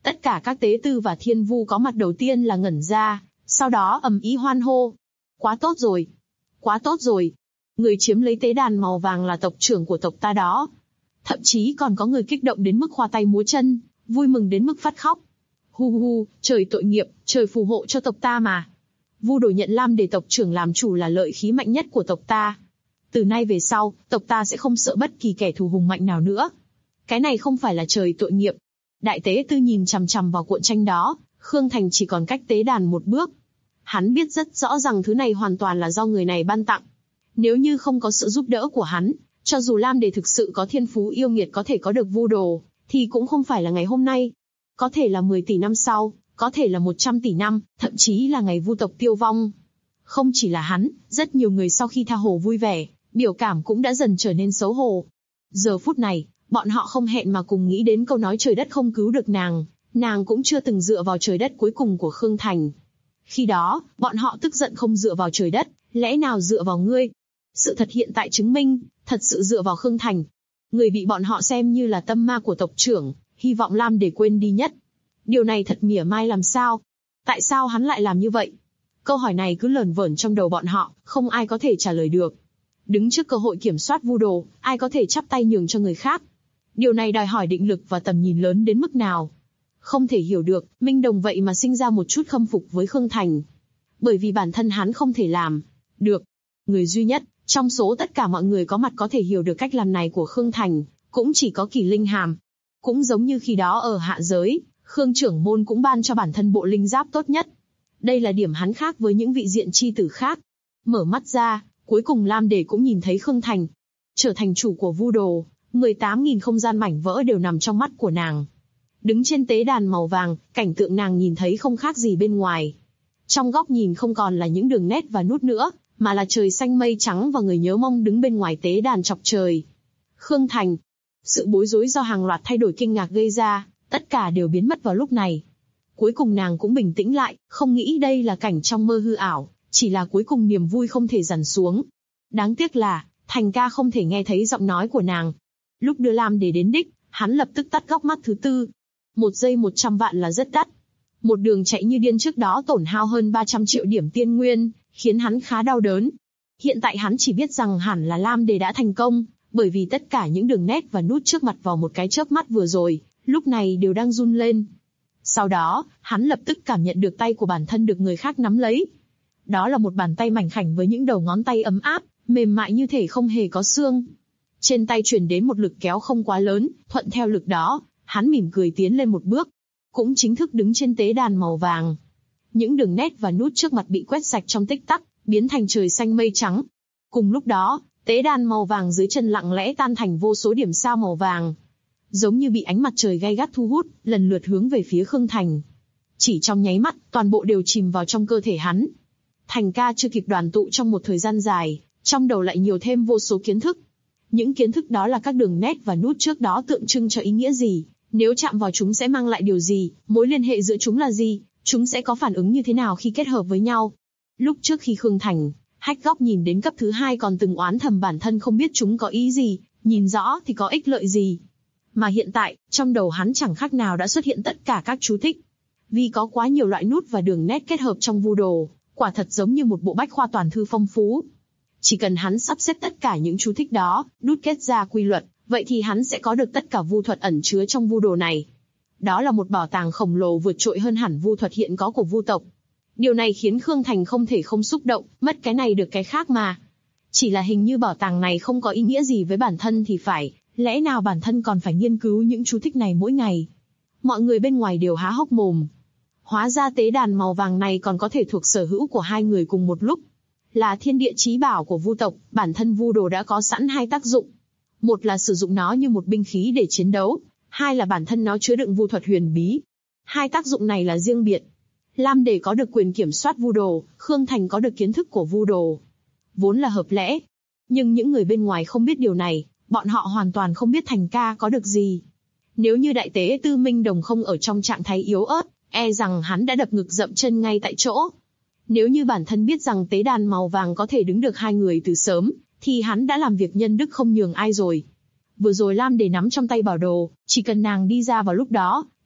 Tất cả các tế tư và thiên vu có mặt đầu tiên là ngẩn ra, sau đó ầm ĩ hoan hô. Quá tốt rồi! Quá tốt rồi! Người chiếm lấy tế đàn màu vàng là tộc trưởng của tộc ta đó. Thậm chí còn có người kích động đến mức khoa tay múa chân, vui mừng đến mức phát khóc. Hu hu, trời tội nghiệp, trời phù hộ cho tộc ta mà. Vu Đồ nhận Lam Đề tộc trưởng làm chủ là lợi khí mạnh nhất của tộc ta. Từ nay về sau, tộc ta sẽ không sợ bất kỳ kẻ thù hùng mạnh nào nữa. Cái này không phải là trời tội nghiệp. Đại tế tư nhìn chằm chằm vào cuộn tranh đó, Khương Thành chỉ còn cách tế đàn một bước. Hắn biết rất rõ rằng thứ này hoàn toàn là do người này ban tặng. Nếu như không có sự giúp đỡ của hắn, cho dù Lam Đề thực sự có thiên phú yêu nghiệt có thể có được Vu Đồ, thì cũng không phải là ngày hôm nay. Có thể là 10 tỷ năm sau, có thể là 100 tỷ năm, thậm chí là ngày Vu tộc tiêu vong. Không chỉ là hắn, rất nhiều người sau khi tha hồ vui vẻ, biểu cảm cũng đã dần trở nên xấu hổ. Giờ phút này, bọn họ không hẹn mà cùng nghĩ đến câu nói trời đất không cứu được nàng cũng chưa từng dựa vào trời đất cuối cùng của Khương Thành. Khi đó, bọn họ tức giận không dựa vào trời đất, lẽ nào dựa vào ngươi? Sự thật hiện tại chứng minh, thật sự dựa vào Khương Thành. Người bị bọn họ xem như là tâm ma của tộc trưởng, hy vọng Lam Đề quên đi nhất. Điều này thật mỉa mai làm sao? Tại sao hắn lại làm như vậy? Câu hỏi này cứ lởn vởn trong đầu bọn họ, không ai có thể trả lời được. Đứng trước cơ hội kiểm soát Vu Đồ, ai có thể chắp tay nhường cho người khác? Điều này đòi hỏi định lực và tầm nhìn lớn đến mức nào? Không thể hiểu được, Minh Đồng vậy mà sinh ra một chút khâm phục với Khương Thành. Bởi vì bản thân hắn không thể làm được. Người duy nhất, trong số tất cả mọi người có mặt có thể hiểu được cách làm này của Khương Thành, cũng chỉ có Kỳ Linh Hàm. Cũng giống như khi đó ở hạ giới, Khương trưởng môn cũng ban cho bản thân bộ linh giáp tốt nhất. Đây là điểm hắn khác với những vị diện chi tử khác. Mở mắt ra, cuối cùng Lam Đề cũng nhìn thấy Khương Thành. Trở thành chủ của Vu Đồ, 18.000 không gian mảnh vỡ đều nằm trong mắt của nàng. Đứng trên tế đàn màu vàng, cảnh tượng nàng nhìn thấy không khác gì bên ngoài. Trong góc nhìn không còn là những đường nét và nút nữa, mà là trời xanh mây trắng và người nhớ mong đứng bên ngoài tế đàn chọc trời. Khương Thành. Sự bối rối do hàng loạt thay đổi kinh ngạc gây ra, tất cả đều biến mất vào lúc này. Cuối cùng nàng cũng bình tĩnh lại, không nghĩ đây là cảnh trong mơ hư ảo, chỉ là cuối cùng niềm vui không thể dằn xuống. Đáng tiếc là, Thành ca không thể nghe thấy giọng nói của nàng. Lúc đưa Lam Đề đến đích, hắn lập tức tắt góc mắt thứ tư. 1 giây 100 vạn là rất đắt. Một đường chạy như điên trước đó tổn hao hơn 300 triệu điểm tiên nguyên, khiến hắn khá đau đớn. Hiện tại hắn chỉ biết rằng hẳn là Lam Đề đã thành công, bởi vì tất cả những đường nét và nút trước mặt vào một cái chớp mắt vừa rồi, lúc này đều đang run lên. Sau đó, hắn lập tức cảm nhận được tay của bản thân được người khác nắm lấy. Đó là một bàn tay mảnh khảnh với những đầu ngón tay ấm áp, mềm mại như thể không hề có xương. Trên tay truyền đến một lực kéo không quá lớn, thuận theo lực đó, hắn mỉm cười tiến lên một bước. Cũng chính thức đứng trên tế đàn màu vàng. Những đường nét và nút trước mặt bị quét sạch trong tích tắc, biến thành trời xanh mây trắng. Cùng lúc đó, tế đàn màu vàng dưới chân lặng lẽ tan thành vô số điểm sao màu vàng. Giống như bị ánh mặt trời gay gắt thu hút, lần lượt hướng về phía Khương Thành. Chỉ trong nháy mắt, toàn bộ đều chìm vào trong cơ thể hắn. Thành ca chưa kịp đoàn tụ trong một thời gian dài, trong đầu lại nhiều thêm vô số kiến thức. Những kiến thức đó là các đường nét và nút trước đó tượng trưng cho ý nghĩa gì, nếu chạm vào chúng sẽ mang lại điều gì, mối liên hệ giữa chúng là gì, chúng sẽ có phản ứng như thế nào khi kết hợp với nhau. Lúc trước khi Khương Thành, hách góc nhìn đến cấp thứ 2 còn từng oán thầm bản thân không biết chúng có ý gì, nhìn rõ thì có ích lợi gì. Mà hiện tại, trong đầu hắn chẳng khác nào đã xuất hiện tất cả các chú thích. Vì có quá nhiều loại nút và đường nét kết hợp trong Vu Đồ, quả thật giống như một bộ bách khoa toàn thư phong phú. Chỉ cần hắn sắp xếp tất cả những chú thích đó, đúc kết ra quy luật, vậy thì hắn sẽ có được tất cả vu thuật ẩn chứa trong Vu Đồ này. Đó là một bảo tàng khổng lồ vượt trội hơn hẳn vu thuật hiện có của Vu tộc. Điều này khiến Khương Thành không thể không xúc động, mất cái này được cái khác mà. Chỉ là hình như bảo tàng này không có ý nghĩa gì với bản thân thì phải, lẽ nào bản thân còn phải nghiên cứu những chú thích này mỗi ngày? Mọi người bên ngoài đều há hốc mồm. Hóa ra tế đàn màu vàng này còn có thể thuộc sở hữu của hai người cùng một lúc. Là thiên địa chí bảo của Vu tộc, bản thân Vu Đồ đã có sẵn hai tác dụng. Một là sử dụng nó như một binh khí để chiến đấu, hai là bản thân nó chứa đựng vu thuật huyền bí. Hai tác dụng này là riêng biệt. Lam Đề có được quyền kiểm soát Vu Đồ, Khương Thành có được kiến thức của Vu Đồ. Vốn là hợp lẽ. Nhưng những người bên ngoài không biết điều này, bọn họ hoàn toàn không biết Thành ca có được gì. Nếu như đại tế Tư Minh Đồng không ở trong trạng thái yếu ớt, e rằng hắn đã đập ngực dậm chân ngay tại chỗ. Nếu như bản thân biết rằng tế đàn màu vàng có thể đứng được hai người từ sớm, thì hắn đã làm việc nhân đức không nhường ai rồi. Vừa rồi Lam Đề nắm trong tay bảo đồ, chỉ cần nàng đi ra vào lúc đó,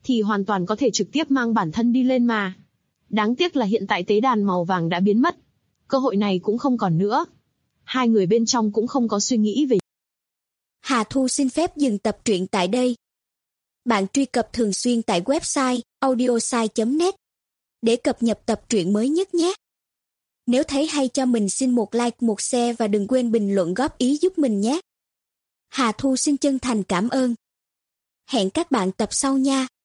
thì hoàn toàn có thể trực tiếp mang bản thân đi lên mà. Đáng tiếc là hiện tại tế đàn màu vàng đã biến mất. Cơ hội này cũng không còn nữa. Hai người bên trong cũng không có suy nghĩ về. Hà Thu xin phép dừng tập truyện tại đây. Bạn truy cập thường xuyên tại website audiosai.net để cập nhật tập truyện mới nhất nhé. Nếu thấy hay cho mình xin một like, một share và đừng quên bình luận góp ý giúp mình nhé. Hà Thu xin chân thành cảm ơn. Hẹn các bạn tập sau nha.